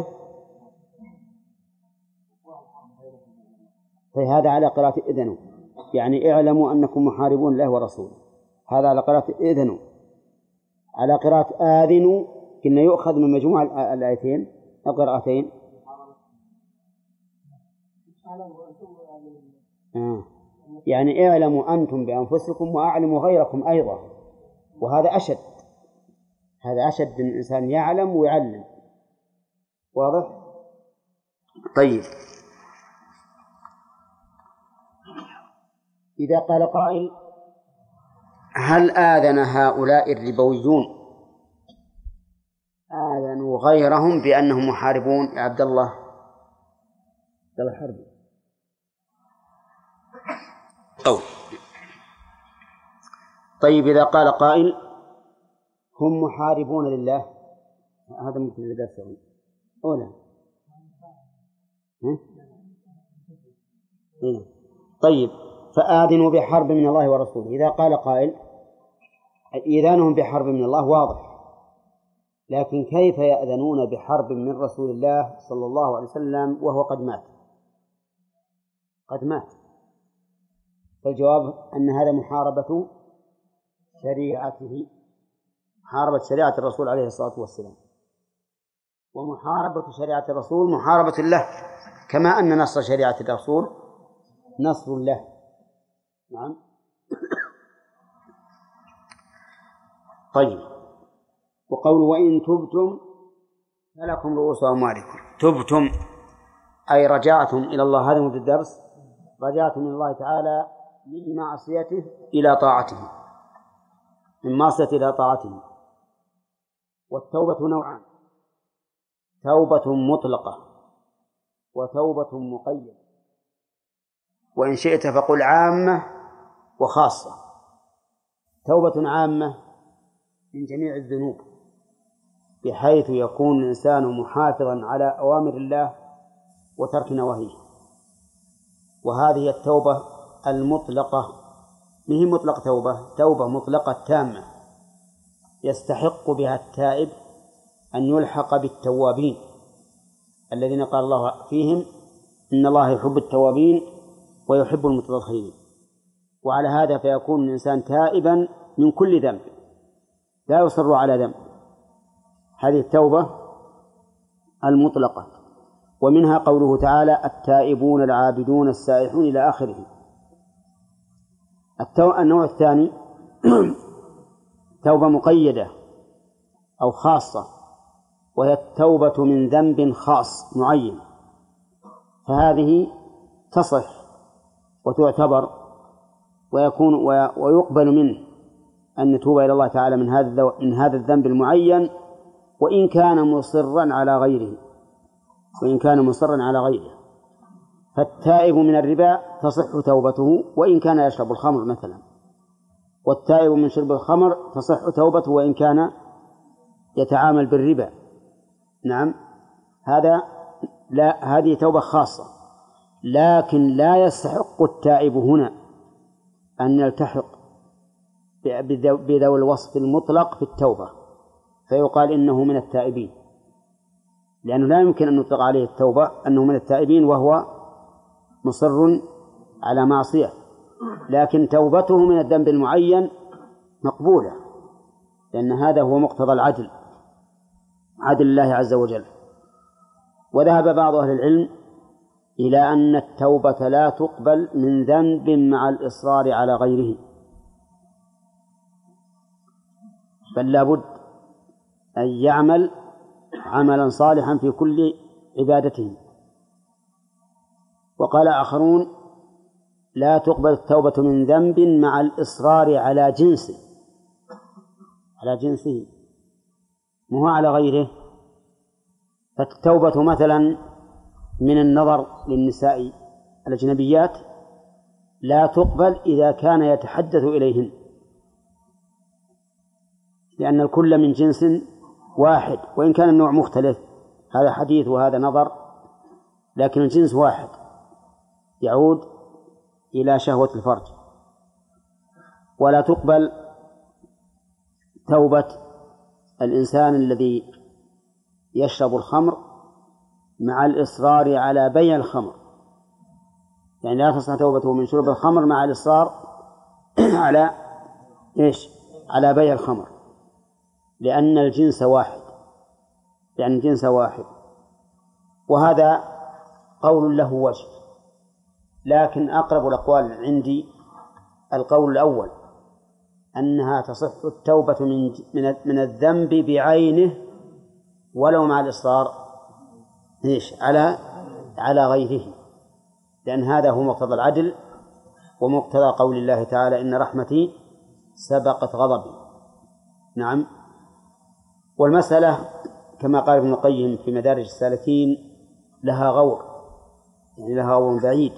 فهذا على قراءة إذنوا، يعني اعلموا أنكم محاربون الله ورسوله. هذا على قراءة إذنوا. على قراءة آذنوا كنا يؤخذ من مجموع الآيتين القراءتين. يعني اعلموا أنتم بأنفسكم وأعلموا غيركم أيضا. وهذا أشد، هذا أشد من الإنسان يعلم ويعلم. واضح؟ طيب إذا قال قائل هل آذن هؤلاء الربويون آذنوا غيرهم بأنهم محاربون يا عبد الله الحربي؟ طيب إذا قال قائل هم محاربون لله، هذا ممكن لدرسهم أولا. طيب فآذنوا بحرب من الله ورسوله. إذا قال قائل إذانهم بحرب من الله واضح، لكن كيف يأذنون بحرب من رسول الله صلى الله عليه وسلم وهو قد مات؟ قد مات. فالجواب أن هذا محاربة شريعته، محاربة شريعة الرسول عليه الصلاة والسلام. ومحاربة شريعة الرسول محاربة له، كما أن نصر شريعة الرسول نصر له. نعم. طيب وقول وإن تبتم فلكم رؤوس أموالكم. تبتم أي رجعتم إلى الله. هذا مبدأ الدرس. رجعتم إلى الله تعالى من معصيته إلى طاعته، من معصيته إلى طاعته. والتوبة نوعان: توبة مطلقة وتوبة مقيدة. وإن شئت فقل عامة وخاصة. توبة عامة من جميع الذنوب، بحيث يكون الإنسان محافظا على أوامر الله وترك نواهيه. وهذه التوبة المطلقة، ما هي مطلق توبة مطلقة تامة يستحق بها التائب أن يلحق بالتوابين الذين قال الله فيهم إن الله يحب التوابين ويحب المتطهرين. وعلى هذا فيكون الإنسان تائبا من كل ذنب، لا يصر على ذنب. هذه التوبة المطلقة. ومنها قوله تعالى: التائبون العابدون السائحون إلى آخره. النوع الثاني توبة مقيدة أو خاصة، وهي التوبة من ذنب خاص معين، فهذه تصح وتعتبر ويكون ويقبل منه أن نتوب إلى الله تعالى من هذا الذنب المعين، وإن كان مصرا على غيره. فالتائب من الربا تصح توبته وإن كان يشرب الخمر مثلا، والتائب من شرب الخمر تصح توبته وإن كان يتعامل بالربا. نعم، هذه توبة خاصة، لكن لا يستحق التائب هنا أن يلتحق بذوي الوصف المطلق في التوبة فيقال إنه من التائبين، لأنه لا يمكن أن نطلق عليه التوبة أنه من التائبين وهو مصر على معصية، لكن توبته من الذنب المعين مقبولة، لأن هذا هو مقتضى العدل، عدل الله عز وجل. وذهب بعض أهل العلم إلى أن التوبة لا تقبل من ذنب مع الإصرار على غيره، بل لابد أن يعمل عملا صالحا في كل عبادته. وقال آخرون: لا تقبل التوبة من ذنب مع الإصرار على جنسه مو على غيره. فالتوبة مثلا من النظر للنساء الأجنبيات لا تقبل إذا كان يتحدث إليهن، لأن الكل من جنس واحد، وإن كان النوع مختلف، هذا حديث وهذا نظر، لكن الجنس واحد يعود إلى شهوة الفرج. ولا تقبل توبة الإنسان الذي يشرب الخمر مع الإصرار على بيع الخمر، يعني لا تصح توبته من شرب الخمر مع الإصرار على بيع الخمر، لأن الجنس واحد. وهذا قول له وجه، لكن أقرب الأقوال عندي القول الأول، أنها تصح التوبة من الذنب بعينه ولو مع الإصرار على غيره، لأن هذا هو مقتضى العدل ومقتضى قول الله تعالى: إن رحمتي سبقت غضبي. نعم. والمسألة كما قال ابن القيم في مدارج السالكين لها غور، يعني لها غور بعيد،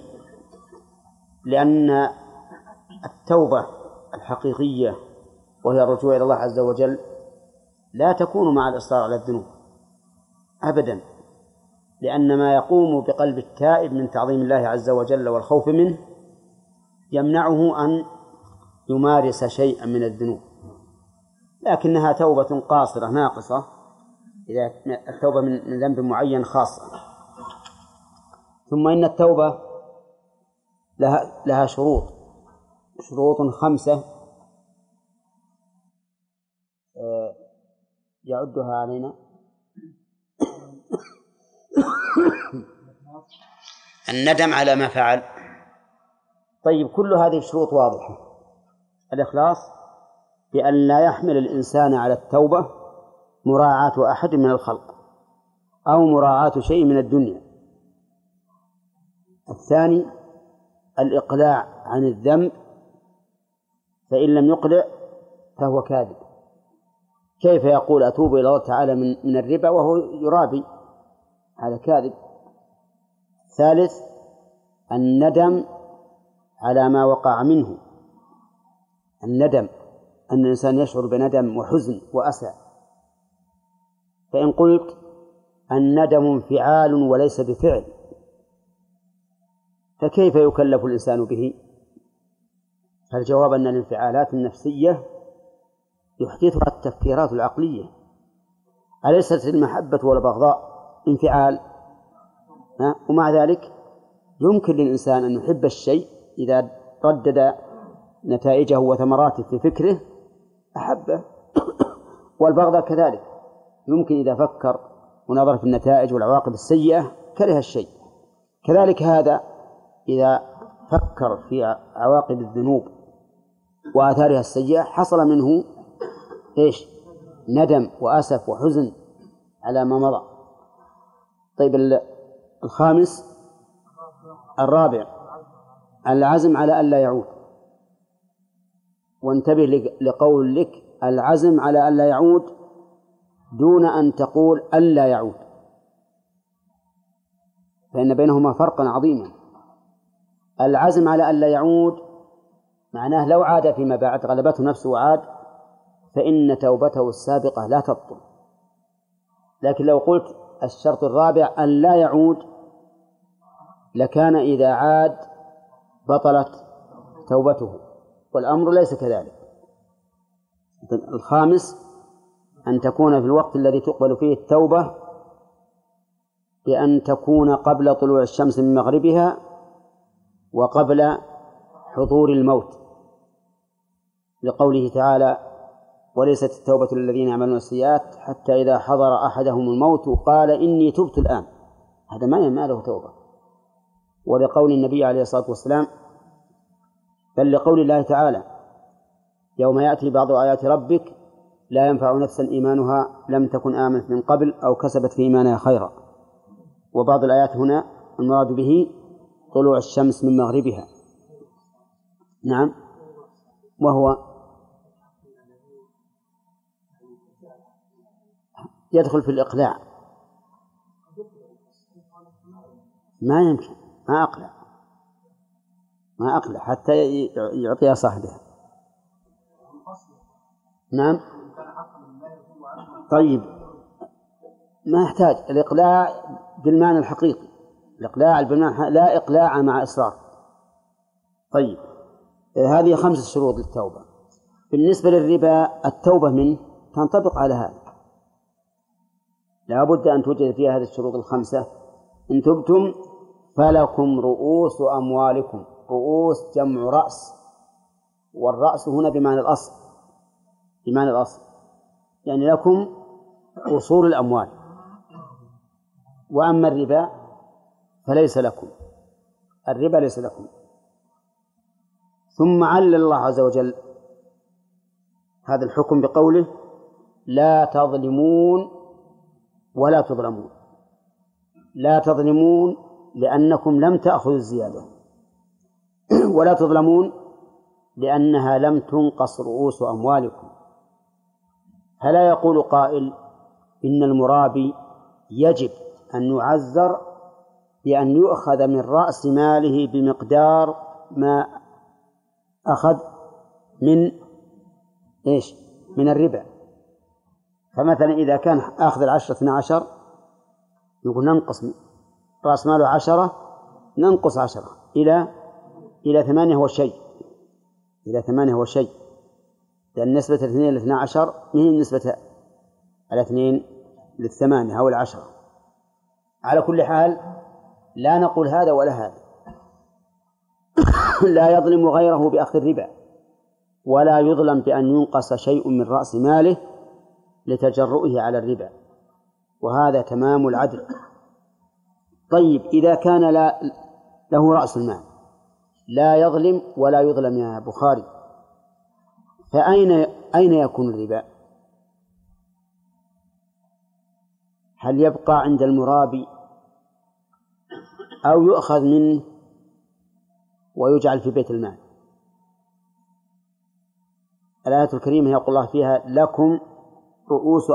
لأن التوبة الحقيقية وهي الرجوع إلى الله عز وجل لا تكون مع الإصرار على الذنوب أبدا، لأن ما يقوم بقلب التائب من تعظيم الله عز وجل والخوف منه يمنعه أن يمارس شيئا من الذنوب، لكنها توبة قاصرة ناقصة إذا التوبة من ذنب معين خاصة. ثم إن التوبة لها شروط 5 يعدها علينا الندم على ما فعل. طيب، كل هذه الشروط واضحة: الإخلاص، بأن لا يحمل الإنسان على التوبة مراعاة أحد من الخلق أو مراعاة شيء من الدنيا. الثاني الإقلاع عن الذنب، فإن لم يقلع فهو كاذب. كيف يقول أتوب إلى الله تعالى من الربا وهو يرابي؟ هذا كاذب. ثالث الندم على ما وقع منه، الندم أن الإنسان يشعر بندم وحزن وأسى، فإن قلت الندم انفعال وليس بفعل فكيف يكلف الإنسان به؟ فالجواب أن الانفعالات النفسية يحدثها التفكيرات العقلية، أليست المحبة والبغضاء انفعال؟ ومع ذلك يمكن للإنسان أن يحب الشيء إذا ردد نتائجه وثمراته في فكره أحبه. والبغضاء كذلك، يمكن إذا فكر ونظر في النتائج والعواقب السيئة كره الشيء. كذلك هذا إذا فكر في عواقب الذنوب وآثارها السيئة حصل منه إيش؟ ندم وأسف وحزن على ما مضى. طيب الرابع العزم على ألا يعود. وانتبه لقول لك العزم على ألا يعود دون أن تقول ألا يعود، فإن بينهما فرقا عظيما. العزم على ألا يعود معناه لو عاد فيما بعد غلبته نفسه وعاد فإن توبته السابقة لا تبطل. لكن لو قلت الشرط الرابع أن لا يعود لكان إذا عاد بطلت توبته، والأمر ليس كذلك. الخامس أن تكون في الوقت الذي تقبل فيه التوبة بأن تكون قبل طلوع الشمس من مغربها وقبل حضور الموت، لقوله تعالى: وليست التوبة للذين يعملون السيئات حتى إذا حضر أحدهم الموت قال إني تبت الآن. هذا ما له توبة. ولقول النبي عليه الصلاة والسلام: بل لقول الله تعالى: يوم يأتي بعض آيات ربك لا ينفع نفسا إيمانها لم تكن آمنت من قبل أو كسبت في إيمانها خيرا. وبعض الآيات هنا المراد به طلوع الشمس من مغربها. نعم، وهو يدخل في الإقلاع. ما يمكن، ما أقلع حتى يعطيها صاحبها. نعم. طيب، ما يحتاج الإقلاع بالمعنى الحقيقي، الإقلاع بالمعنى لا إقلاع مع إصرار. طيب، هذه 5 شروط للتوبة. بالنسبة للربا التوبة منه تنطبق على هذا، لا بد أن توجد فيها هذه الشروط 5. إن تبتم فلكم رؤوس أموالكم. رؤوس جمع رأس، والرأس هنا بمعنى الأصل، يعني لكم أصول الأموال. وأما الربا فليس لكم، الربا ليس لكم. ثم علل الله عز وجل هذا الحكم بقوله: لا تظلمون ولا تظلمون. لا تظلمون لأنكم لم تأخذوا الزيادة، ولا تظلمون لأنها لم تنقص رؤوس أموالكم. فلا يقول قائل إن المرابي يجب أن يعزر بأن يؤخذ من رأس ماله بمقدار ما أخذ من الربا. فمثلا إذا كان آخذ 12 يقول ننقص رأس ماله 10، ننقص 10 إلى 8 هو شيء، لأن نسبة 2 إلى 12 من نسبة 2 ل8 أو 10. على كل حال لا نقول هذا ولا هذا. لا يظلم غيره بأخذ الربا، ولا يظلم بأن ينقص شيء من رأس ماله لتجرؤه على الربا، وهذا تمام العدل. طيب، إذا كان له رأس المال لا يظلم ولا يظلم يا بخاري، فأين يكون الربا؟ هل يبقى عند المرابي أو يؤخذ منه ويجعل في بيت المال؟ الآية الكريمة يقول الله فيها: لكم رؤوس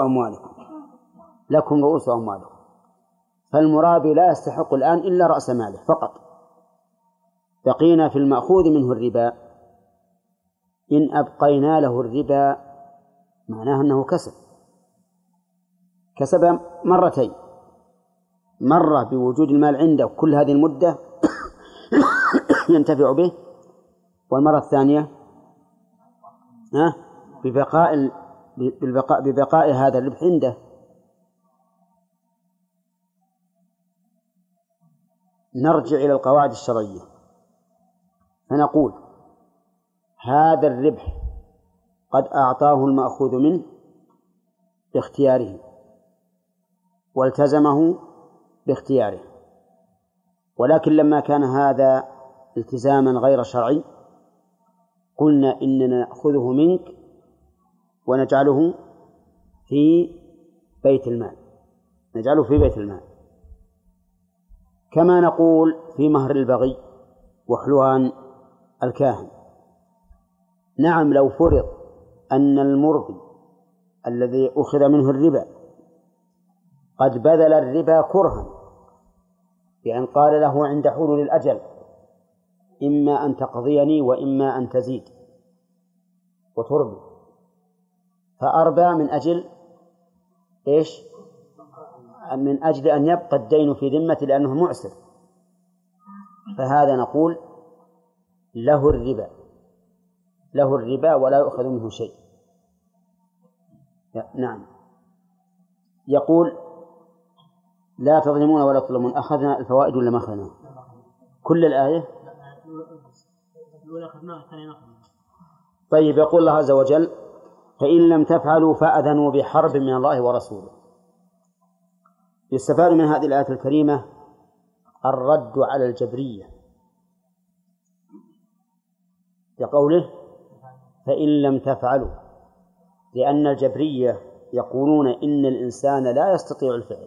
أموالكم. فالمرابي لا يستحق الآن إلا رأس ماله فقط. بقينا في المأخوذ منه الربا. إن أبقينا له الربا معناه أنه كسب مرتين: مرة بوجود المال عنده كل هذه المدة ينتفع به، والمرة الثانية ببقاء هذا الربح عنده. نرجع إلى القواعد الشرعية فنقول: هذا الربح قد أعطاه المأخوذ منه باختياره والتزمه باختياره، ولكن لما كان هذا التزاما غير شرعي قلنا إننا نأخذه منك ونجعله في بيت المال، نجعله في بيت المال، كما نقول في مهر البغي وحلوان الكاهن. نعم، لو فرض أن المرضي الذي أخذ منه الربا قد بذل الربا كرها، بأن قال له عند حلول الأجل إما أن تقضيني وإما أن تزيد وتربي، فأربى من أجل إيش؟ من أجل أن يبقى الدين في ذمة لأنه معسر، فهذا نقول له الربا، له الربا ولا يؤخذ منه شيء. نعم. يقول لا تظلمون ولا تظلمون. أخذنا الفوائد ولا ما أخذنا كل الآية؟ طيب، يقول الله عز وجل فإن لم تفعلوا فأذنوا بحرب من الله ورسوله. يستفاد من هذه الآية الكريمة الرد على الجبرية لقوله فإن لم تفعلوا، لأن الجبرية يقولون إن الإنسان لا يستطيع الفعل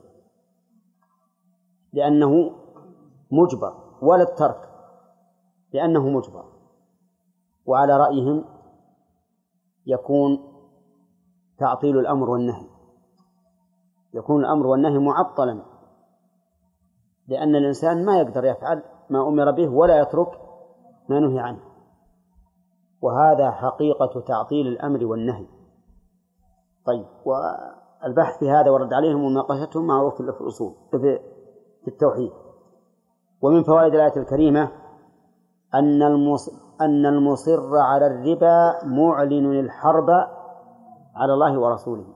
لأنه مجبر، ولا الترك لأنه مجبر، وعلى رأيهم يكون تعطيل الأمر والنهي، يكون الأمر والنهي معطلا، لأن الإنسان ما يقدر يفعل ما أمر به ولا يترك ما نهي عنه، وهذا حقيقة تعطيل الأمر والنهي. طيب، والبحث في هذا ورد عليهم ومناقشتهم معروف في الأصول في التوحيد. ومن فوائد الآية الكريمة أن المصر على الربا معلن الحرب على الله ورسوله،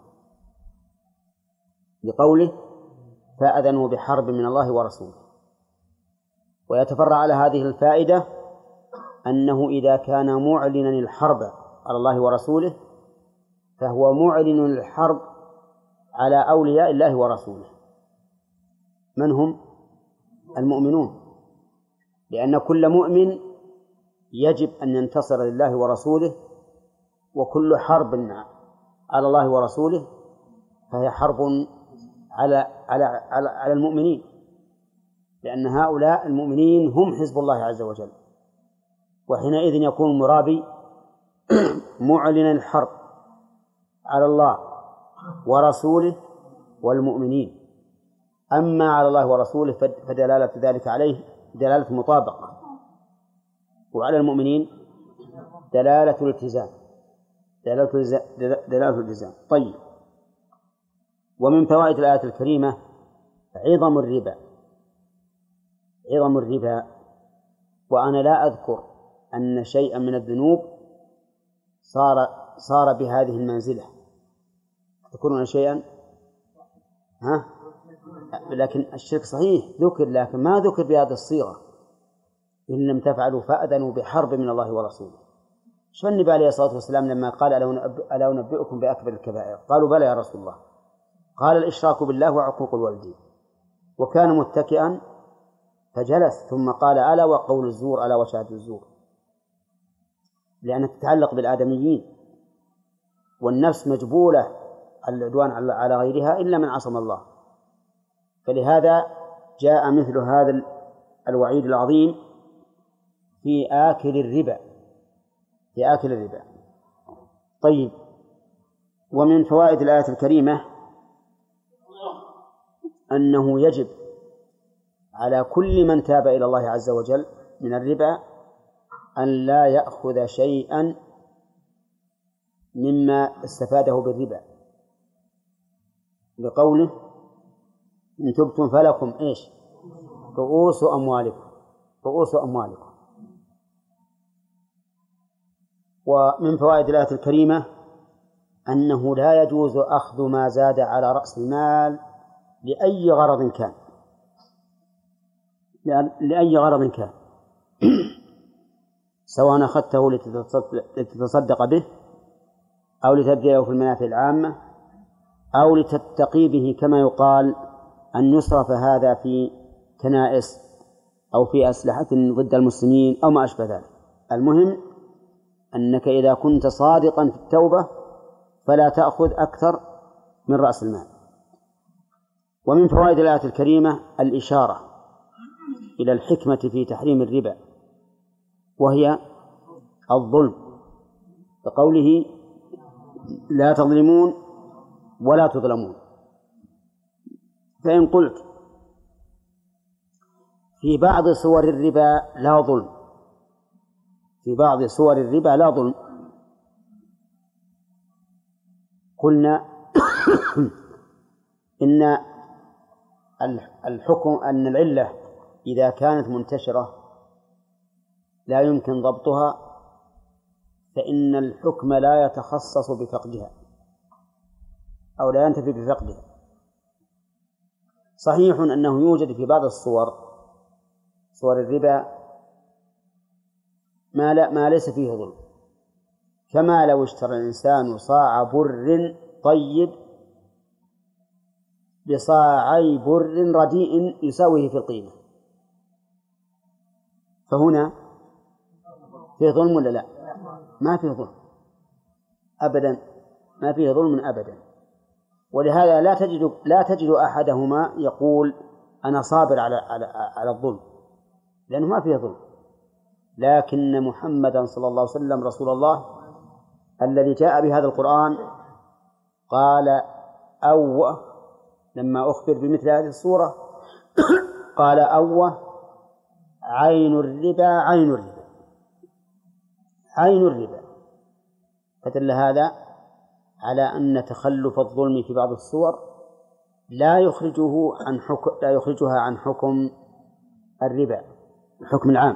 لقوله فأذنوا بحرب من الله ورسوله. ويتفرع على هذه الفائدة أنه إذا كان معلنا الحرب على الله ورسوله فهو معلن الحرب على أولياء الله ورسوله. من هم؟ المؤمنون، لأن كل مؤمن يجب أن ينتصر لله ورسوله، وكل حرب على الله ورسوله فهي حرب على المؤمنين، لأن هؤلاء المؤمنين هم حزب الله عز وجل، وحينئذ يكون المرابي معلنا الحرب على الله ورسوله والمؤمنين. أما على الله ورسوله فدلالة ذلك عليه دلالة مطابقة، وعلى المؤمنين دلالة الالتزام، دلالة الالتزام. طيب، ومن فوائد الآية الكريمة عظم الربا، وأنا لا أذكر أن شيئا من الذنوب صار بهذه المنزلة. تذكرون شيئا؟ لكن الشرك صحيح ذكر، لكن ما ذكر بهذه الصيغة إن لم تفعلوا فأذنوا بحرب من الله ورسوله. شو النبي عليه الصلاة والسلام لما قال ألا أنبئكم بأكبر الكبائر؟ قالوا بلى يا رسول الله. قال الإشراك بالله وعقوق الوالدين، وكان متكئا فجلس ثم قال ألا وقول الزور، ألا وشهادة الزور، لأنها تتعلق بالآدميين، والنفس مجبولة العدوان على غيرها إلا من عصم الله. فلهذا جاء مثل هذا الوعيد العظيم في آكل الربا. طيب، ومن فوائد الآية الكريمة أنه يجب على كل من تاب إلى الله عز وجل من الربا أن لا يأخذ شيئا مما استفاده بالربا، بقوله إن تبتم فلكم إيش؟ رؤوس أموالكم. ومن فوائد الآية الكريمة أنه لا يجوز أخذ ما زاد على رأس المال لأي غرض كان سواء أخذته لتتصدق به أو لتبذله في المنافع العامة أو لتتقي به، كما يقال أن يصرف هذا في كنائس أو في أسلحة ضد المسلمين أو ما أشبه ذلك. المهم أنك إذا كنت صادقا في التوبة فلا تأخذ أكثر من رأس المال. ومن فوائد الآية الكريمة الإشارة إلى الحكمة في تحريم الربا، وهي الظلم، بقوله لا تظلمون ولا تظلمون. فإن قلت في بعض صور الربا لا ظلم، في بعض صور الربا لا ظلم، قلنا إن الحكم أن العلة إذا كانت منتشرة لا يمكن ضبطها فإن الحكم لا يتخصص بفقدها أو لا ينتفي بفقدها. صحيح أنه يوجد في بعض صور الربا ما ليس فيه ظلم، كما لو اشترى الإنسان صاع بر طيب بصاعي بر رديء يساويه في القيمة، فهنا فيه ظلم ولا لا؟ ما فيه ظلم أبدا، ما فيه ظلم أبدا. ولهذا لا تجد أحدهما يقول أنا صابر على الظلم، لأنه ما فيه ظلم. لكن محمدا صلى الله عليه وسلم رسول الله الذي جاء بهذا القرآن قال لما أخبر بمثل هذه الصورة قال عين الربا عين الربا عين الربا. فدل هذا على أن تخلف الظلم في بعض الصور لا يخرجها عن حكم الربا، الحكم العام،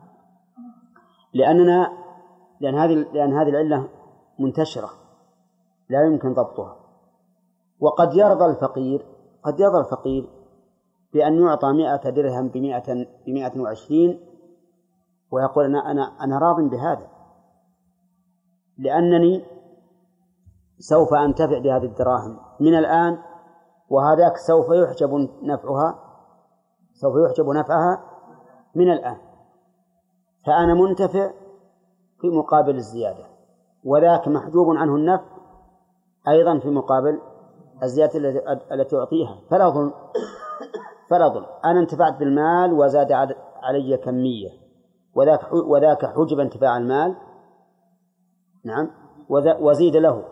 لأن هذه العلة منتشرة لا يمكن ضبطها. وقد يرضى الفقير بأن يعطى 100 درهم ب120 ويقول أنا راض بهذا، لأنني سوف أنتفع بهذه الدراهم من الآن، وهذاك سوف يحجب نفعها من الآن، فأنا منتفع في مقابل الزيادة، وذاك محجوب عنه النفع أيضا في مقابل الزيادة التي أعطيها، فلا ظلم. أنا انتفعت بالمال وزاد علي كمية، وذاك حجب انتفاع المال، نعم، وزيد له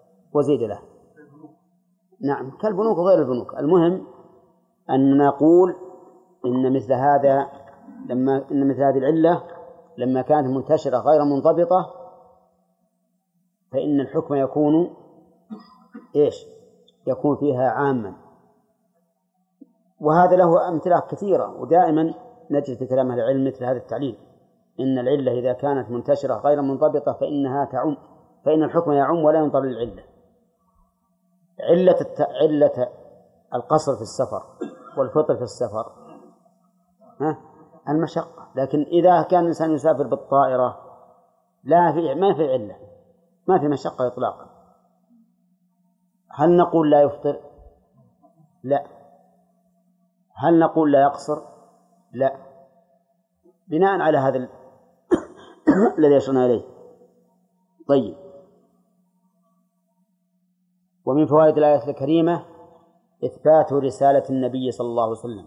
نعم، كالبنوك وغير البنوك. المهم أن نقول إن مثل هذه العلة لما كانت منتشرة غير منضبطة فإن الحكم يكون فيها عاما. وهذا له أمثلة كثيرة، ودائما نجد في كلام أهل العلم مثل هذا التعليل، إن العلة إذا كانت منتشرة غير منضبطة فإنها تعم، فإن الحكم يعم ولا ينظر للعلة. علة القصر في السفر والفطر في السفر المشقة، لكن إذا كان الإنسان يسافر بالطائرة ما في علة، ما في مشقة إطلاقا. هل نقول لا يفطر؟ لا. هل نقول لا يقصر؟ لا، بناء على هذا الذي أشرنا إليه. طيب، ومن فوائد الآية الكريمة إثبات رسالة النبي صلى الله عليه وسلم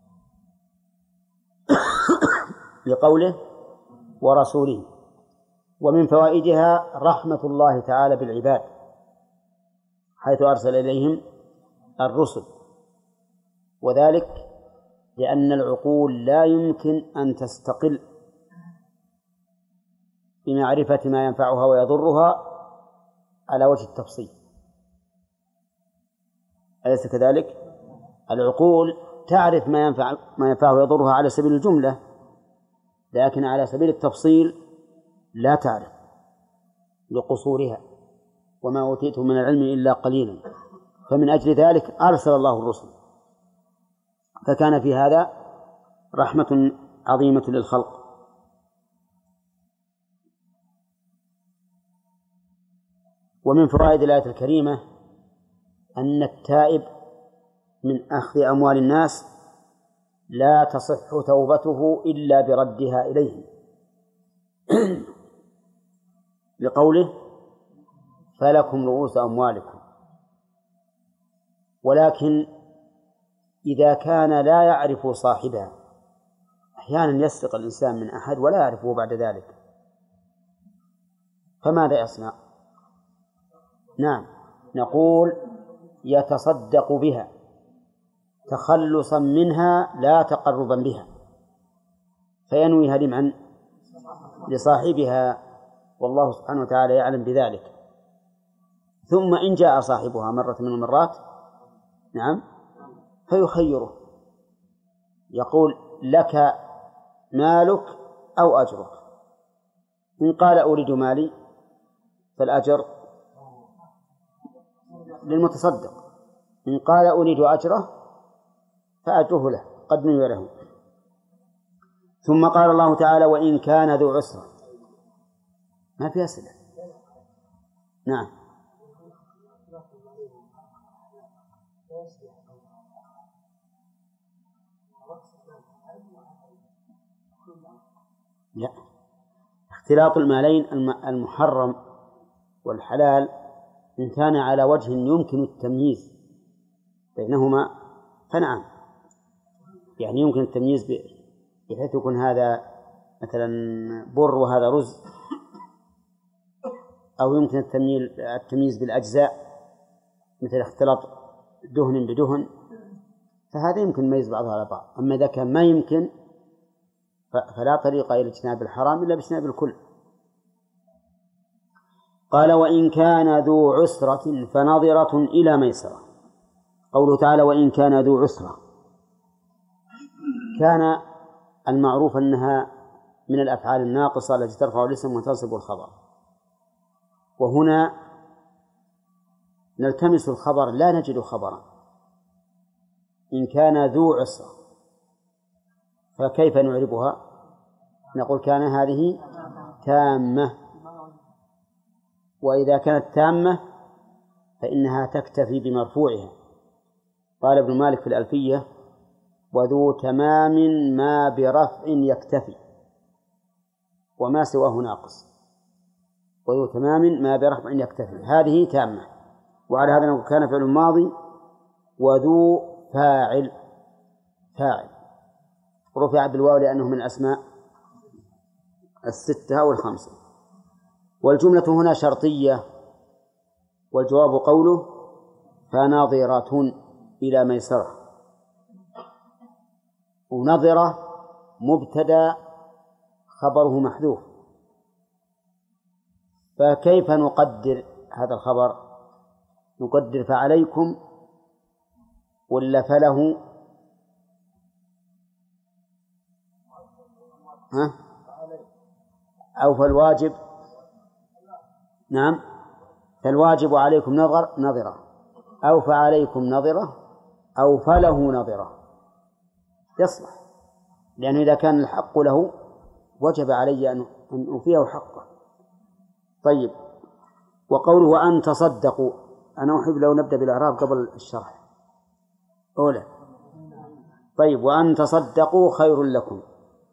لقوله ورسوله. ومن فوائدها رحمة الله تعالى بالعباد حيث أرسل إليهم الرسل، وذلك لأن العقول لا يمكن أن تستقل بمعرفة ما ينفعها ويضرها على وجه التفصيل، أليس كذلك؟ العقول تعرف ما ينفعها ويضرها على سبيل الجملة، لكن على سبيل التفصيل لا تعرف لقصورها، وما أوتيتم من العلم إلا قليلا. فمن أجل ذلك أرسل الله الرسل، فكان في هذا رحمة عظيمة للخلق. ومن فوائد الآية الكريمة أن التائب من أخذ أموال الناس لا تصح توبته إلا بردها إليهم لقوله فلكم رؤوس أموالكم. ولكن إذا كان لا يعرف صاحبها، أحيانا يسرق الإنسان من أحد ولا يعرفه بعد ذلك، فماذا يصنع؟ نعم، نقول يتصدق بها تخلصا منها لا تقربا بها، فينويها لمن؟ لصاحبها، والله سبحانه وتعالى يعلم بذلك. ثم إن جاء صاحبها مرة من المرات نعم فيخيره، يقول لك مالك أو أجرك، إن قال أريد مالي فالأجر للمتصدق، إن قال أريد أجره فأجره له، قد نوي له. ثم قال الله تعالى وإن كان ذو عسرة، ما في أسئلة. نعم لا، اختلاط المالين المحرم والحلال إن كان على وجه يمكن التمييز بينهما فنعم، يعني يمكن التمييز بحيث يكون هذا مثلا بر وهذا رز، أو يمكن التمييز بالأجزاء مثل اختلاط دهن بدهن، فهذا يمكن يميز بعضها على بعض. أما إذا كان ما يمكن فلا طريق إلى اجتناب الحرام إلا باجتناب الكل. قال وإن كان ذو عسرة فنظرة إلى ميسرة. قوله تعالى وإن كان ذو عسرة، كان المعروف أنها من الأفعال الناقصة التي ترفع الاسم وتنصب الخبر، وهنا نلتمس الخبر لا نجد خبرا. إن كان ذو عسرة فكيف نعربها؟ نقول كان هذه تامة، وإذا كانت تامة فإنها تكتفي بمرفوعها. قال ابن مالك في الألفية وذو تمام ما برفع يكتفي وما سواه ناقص، وذو تمام ما برفع يكتفي، هذه تامة. وعلى هذا نقول كان فعل ماضي وذو فاعل رفع بالواو لأنه من الأسماء الستة أو الخمسة. والجملة هنا شرطية، والجواب قوله فناظرة إلى ميسرة. ونظرة مبتدأ خبره محذوف، فكيف نقدر هذا الخبر؟ نقدر فعليكم ولا فله؟ أو فالواجب؟ نعم، فالواجب عليكم نظرة، أو فعليكم نظرة، أو فله نظرة، يصلح، لأنه إذا كان الحق له وجب علي أن أوفيه حقه. طيب، وقوله وأن تصدقوا، أنا أحب لو نبدأ بالإعراب قبل الشرح أولا. طيب، وأن تصدقوا خير لكم.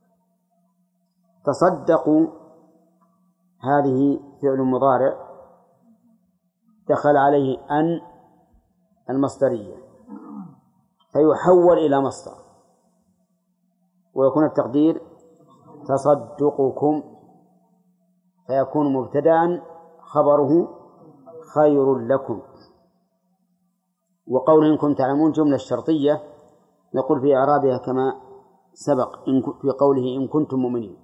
تصدقوا هذه فعل مضارع دخل عليه أن المصدرية فيحول إلى مصدر، ويكون التقدير تصدقكم، فيكون مبتدأ خبره خير لكم. وقوله إن كنتم تعلمون جملة الشرطية نقول في إعرابها كما سبق في قوله إن كنتم مؤمنين.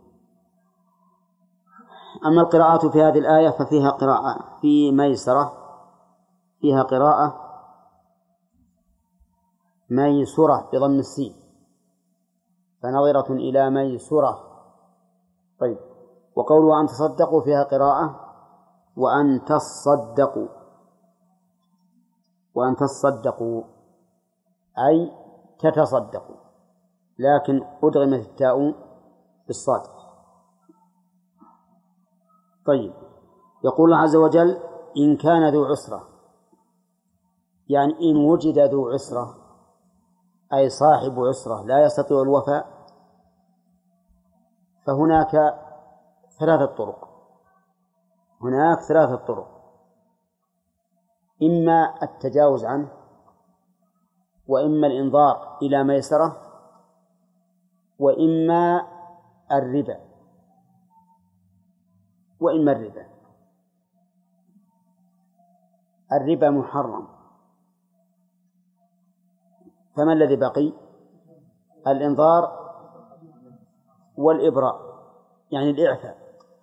أما القراءات في هذه الآية ففيها قراءة في ميسرة، فيها قراءة ميسرة بضم السين، فنظرة إلى ميسرة. طيب، وقول وأن تصدقوا فيها قراءة وأن تصدقوا، وأن تصدقوا أي تتصدقوا، لكن أدغمت التاء بالصاد. طيب، يقول الله عز وجل إن كان ذو عسرة، يعني إن وجد ذو عسرة أي صاحب عسرة لا يستطيع الوفاء، فهناك ثلاثة طرق. هناك ثلاثة طرق: إما التجاوز عنه، وإما الإنظار إلى ميسرة، وإما الربا. الربا محرم، فما الذي بقي؟ الإنظار والإبراء، يعني الإعفاء،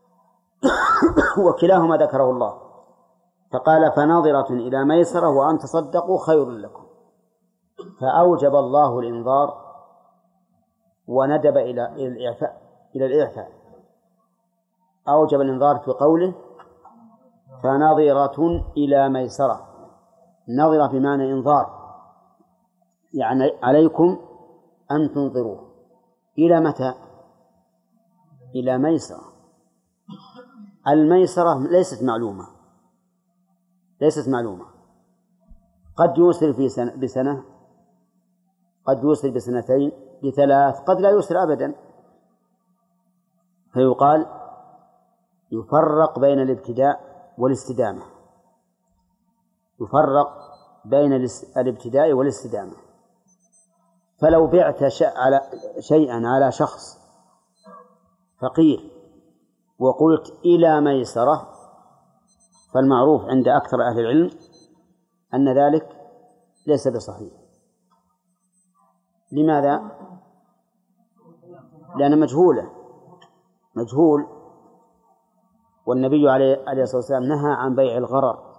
وكلاهما ذكره الله، فقال: فناظرة إلى ميسرة وأن تصدقوا خير لكم. فأوجب الله الإنظار وندب إلى الإعفاء. أوجب الإنظار في قوله: فناظرة إلى ميسرة. نظرة بمعنى إنظار، يعني عليكم أن تنظروه. إلى متى؟ إلى ميسرة. الميسرة ليست معلومة، قد يوصل بسنة، قد يوصل بسنتين، بثلاث، قد لا يوصل أبدا. فيقال يفرق بين الابتداء والاستدامة، فلو بعت شيئا على شخص فقير وقلت إلى ميسرة، فالمعروف عند أكثر أهل العلم أن ذلك ليس بصحيح. لماذا؟ لأن مجهول، والنبي عليه الصلاة والسلام نهى عن بيع الغرر.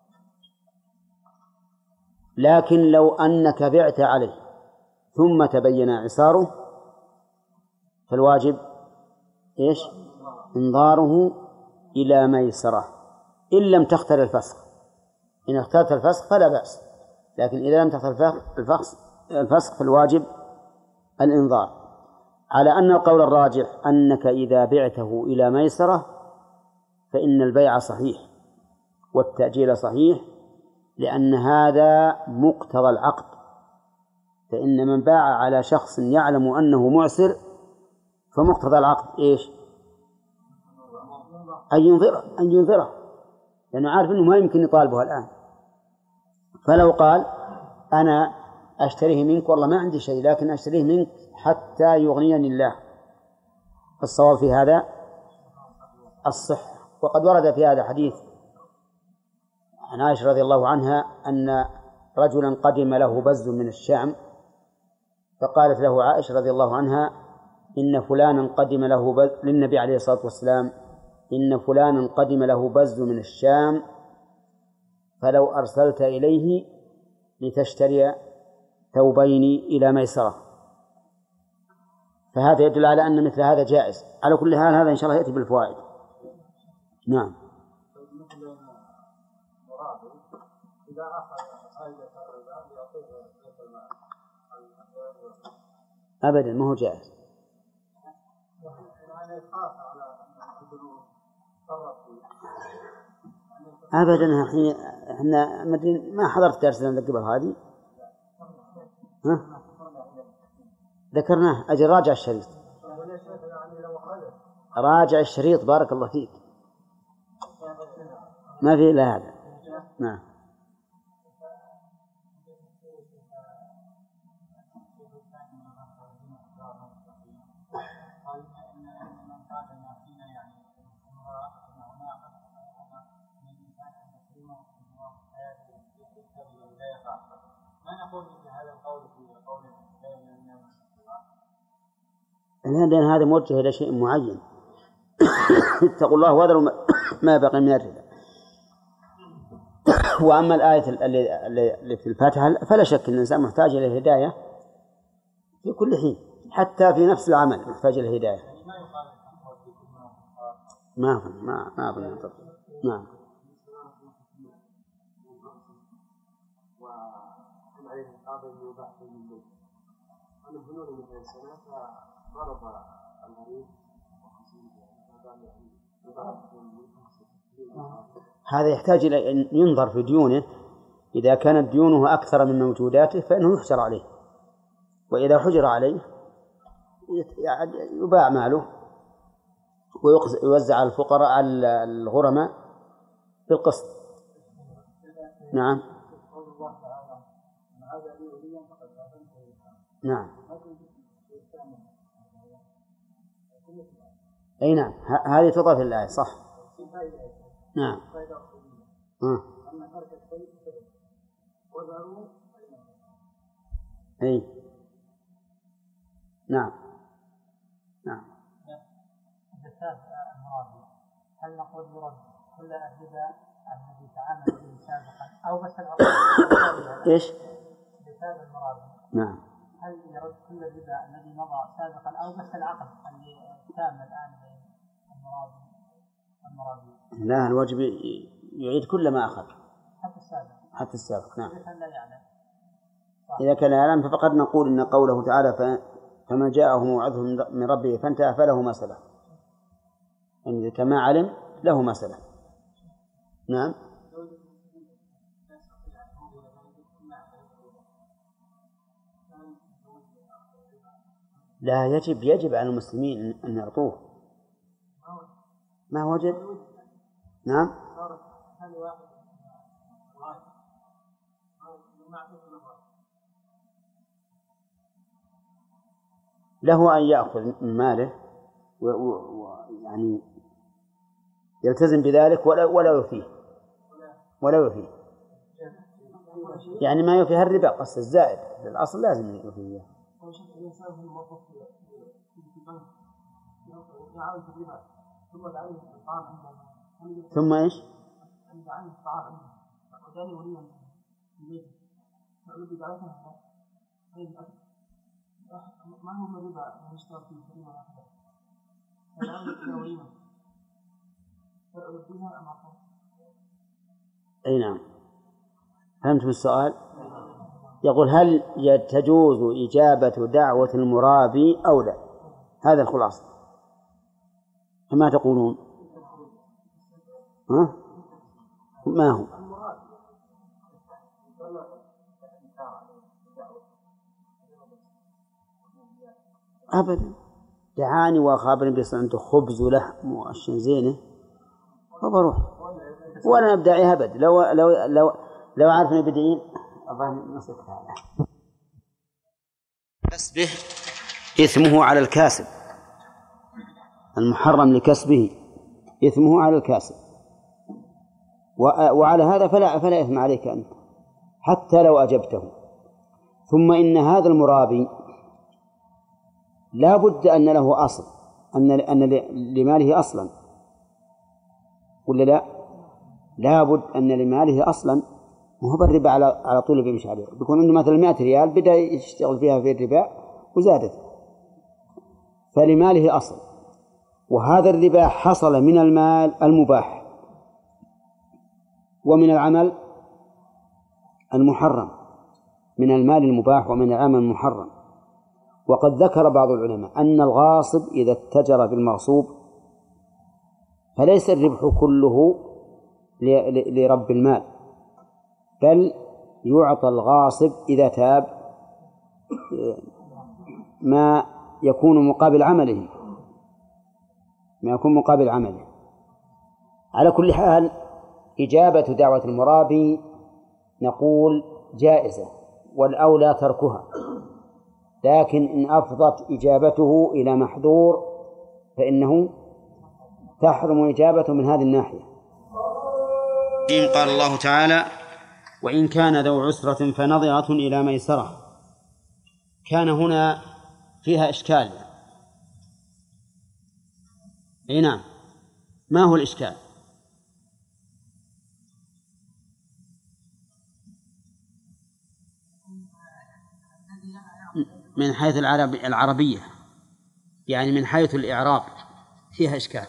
لكن لو أنك بعت عليه ثم تبين عساره فالواجب إيش؟ إنظاره إلى ميسرة، إن لم تختر الفسخ. إن اخترت الفسخ فلا بأس، لكن إذا لم تختر الفسخ فالواجب الإنظار. على أن القول الراجح أنك إذا بعته إلى ميسرة فإن البيع صحيح والتأجيل صحيح، لأن هذا مقتضى العقد. فإن من باع على شخص يعلم أنه معسر فمقتضى العقد إيش؟ أن ينظره، لأنه عارف أنه ما يمكن يطالبه الآن. فلو قال: أنا أشتريه منك، والله ما عندي شيء، لكن أشتريه منك حتى يغنيني الله، فالصواب في هذا الصحة. وقد ورد في هذا حديث عن عائشة رضي الله عنها أن رجلا قدم له بز من الشام، فقالت له عائشة رضي الله عنها: إن فلانا قدم له للنبي عليه الصلاة والسلام: إن فلانا قدم له بز من الشام، فلو أرسلت إليه لتشتري ثوبين إلى ميسرة. فهذا يدل على أن مثل هذا جائز. على كل حال هذا إن شاء الله يأتي بالفوائد. نعم. أبدا ما هو جائز أبدا. إحنا ما حضرت درسنا قبل هذه، ذكرناه. أجل راجع الشريط بارك الله فيك، ما في إلا هذا. نعم. لأن هذا موجه إلى شيء معين. اتقوا الله وذروا ما بقي من الربا. وأما الآية اللي في الفاتحة فلا شك أن الإنسان محتاج إلى الهداية في كل حين، حتى في نفس العمل محتاج إلى الهداية. ما أظن. نعم. هذا يحتاج إلى أن ينظر في ديونه. إذا كانت ديونه أكثر من موجوداته فإنه يحجر عليه، وإذا حجر عليه يباع ماله ويوزع على الفقراء على الغرماء بالقسط. نعم نعم أي نعم، هذه تضاف الآية صح. نعم أي نعم نعم. هل نقول يرد كل الربا الذي تعامل به سابقا أو بس العقد؟ إيش؟ بسبب المرابي. نعم. هل يرد كل الربا الذي مضى سابقا أو بس العقد اللي تام الآن بين المرابي؟ لا، الواجب يعيد كل ما أخذ حتى السابق. نعم. إذا كان يعلم فقد نقول إن قوله تعالى فما جاءه موعظه من ربه فانتهى فله ما سلف، يعني كما علم له ما سلف. نعم. لا، يجب على المسلمين أن يعطوه. ما وجد. نعم. له أن يأخذ من ماله ويعني يلتزم بذلك ولا يفيه يعني ما يفيه الربا قص الزائد للأصل لازم يفيه. ثم إيش؟ ما هو الربا المشترك في الربا واحدة؟ أي نعم. فهمتم السؤال؟ يقول هل تجوز إجابة دعوة المرابي أو لا؟ هذا الخلاصة. فما تقولون؟ ها؟ ما هو؟ أبدا، دعاني وأخابرني بس عنده خبز ولحم وأشياء زينة فبروح وأنا أبدعي أبد. لو عارفني بدعين الله نصف هذا. كسبه إثمه على الكاسب، المحرم لكسبه إثمه على الكاسب، وعلى هذا فلا إثم عليك أنت حتى لو أجبته. ثم إن هذا المرابي لا بد أن له أصل، أن لماله أصلا ولا لا؟ لا بد أن لماله أصلا، وهو بالربا على طول بيمشي عليه. بيكون عنده مثلا 100 ريال بدأ يشتغل فيها في الربا وزادت، فلماله أصل. وهذا الربا حصل من المال المباح ومن العمل المحرم، من المال المباح ومن العمل المحرم. وقد ذكر بعض العلماء أن الغاصب إذا اتجر بالمغصوب فليس الربح كله لرب المال، بل يعطى الغاصب إذا تاب ما يكون مقابل عمله، على كل حال إجابة دعوة المرابي نقول جائزة والأولى تركها، لكن إن أفضت إجابته إلى محظور فإنه تحرم إجابته من هذه الناحية. قال الله تعالى وإن كان ذو عسرة فنظرة إلى ميسرة. كان هنا فيها إشكال. أي نعم. ما هو الإشكال؟ من حيث العربية، يعني من حيث الإعراب فيها إشكال.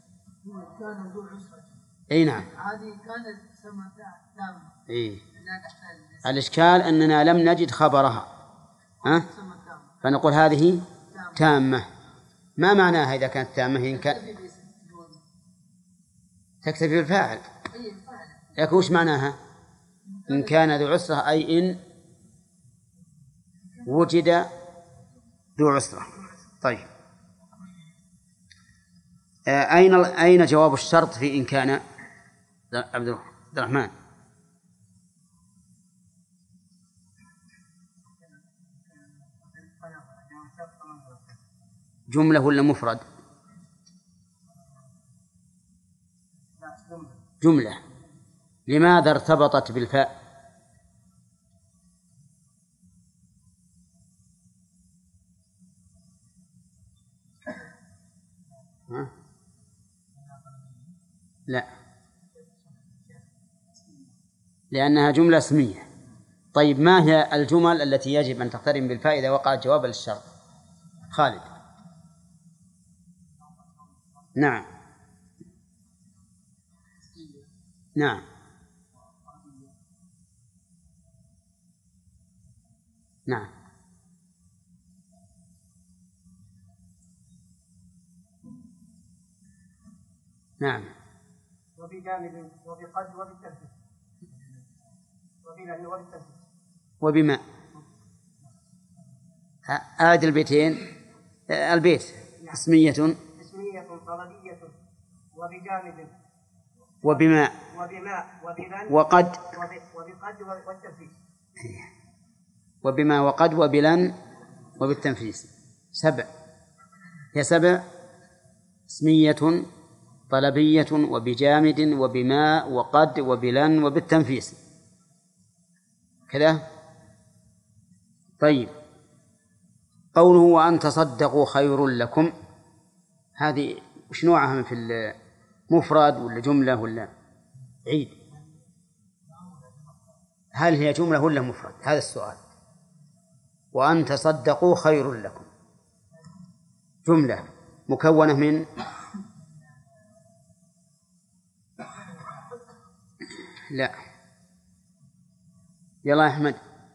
أي نعم. هذه كانت تامة. إيه. الإشكال أننا لم نجد خبرها، فنقول هذه تامة. ما معناها إذا كانت تامة؟ إن كان تكتفي بالفاعل. لكن وش معناها؟ إن كان ذو عسرة أي إن وجد ذو عسرة. طيب، أين جواب الشرط في إن كان؟ عبد الرحمن. جملة ولا مفرد؟ جملة. لماذا ارتبطت بالفاء؟ لا، لأنها جملة اسمية. طيب، ما هي الجمل التي يجب أن تقترن بالفاء إذا وقعت جواب للشرط؟ خالد. نعم نعم نعم. نعم. وبجامد وبقد وبالتنفيذ وبلن وبالتنفيذ وبما. آد البيتين. البيت اسمية طلبية وبجامد وبما وبلن وقد وبقد والتنفيذ. وبما وقد وبلن وبالتنفيذ. 7. هي 7: اسمية طلبية وبجامد وبما وقد وبلن وبالتنفيذ كذا. طيب، قوله وأن تصدقوا خير لكم، هذه وش نوعها؟ في المفرد ولا جملة ولا عيد؟ هل هي جملة ولا مفرد؟ هذا السؤال. وأن تصدقوا خير لكم جملة مكونة من لا، يلا يا أحمد.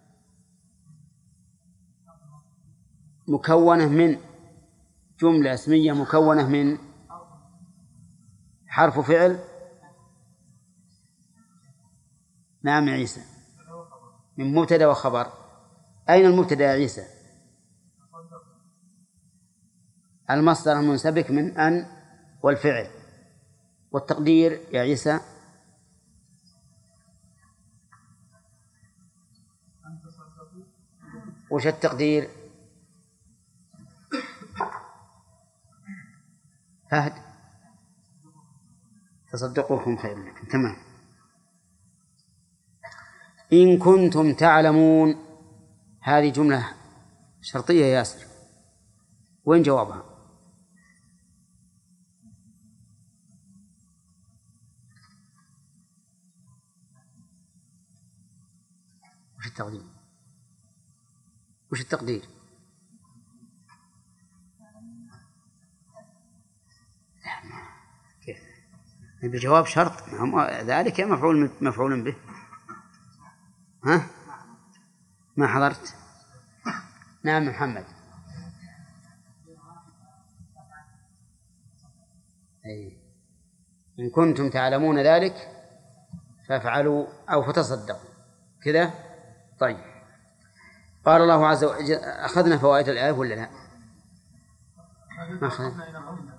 مكونة من جملة اسمية مكونة من حرف فعل. نعم عيسى، من مبتدأ وخبر. أين المبتدأ يا عيسى؟ المصدر المنسبك من أن والفعل. والتقدير يا عيسى؟ وش التقدير؟ فهد؟ تصدقوكم خير لكم. تمام. إن كنتم تعلمون، هذه جملة شرطية يا ياسر، وين جوابها؟ وش التقدير؟ وش التقدير؟ كيف؟ بجواب شرط، ذلك مفعول به. ها؟ ما حضرت؟ نعم محمد. أي. إن كنتم تعلمون ذلك فافعلوا أو فتصدقوا كذا. طيب، قال الله عز وجل. أخذنا فوائد الآية ولا لا؟ ما أخذنا.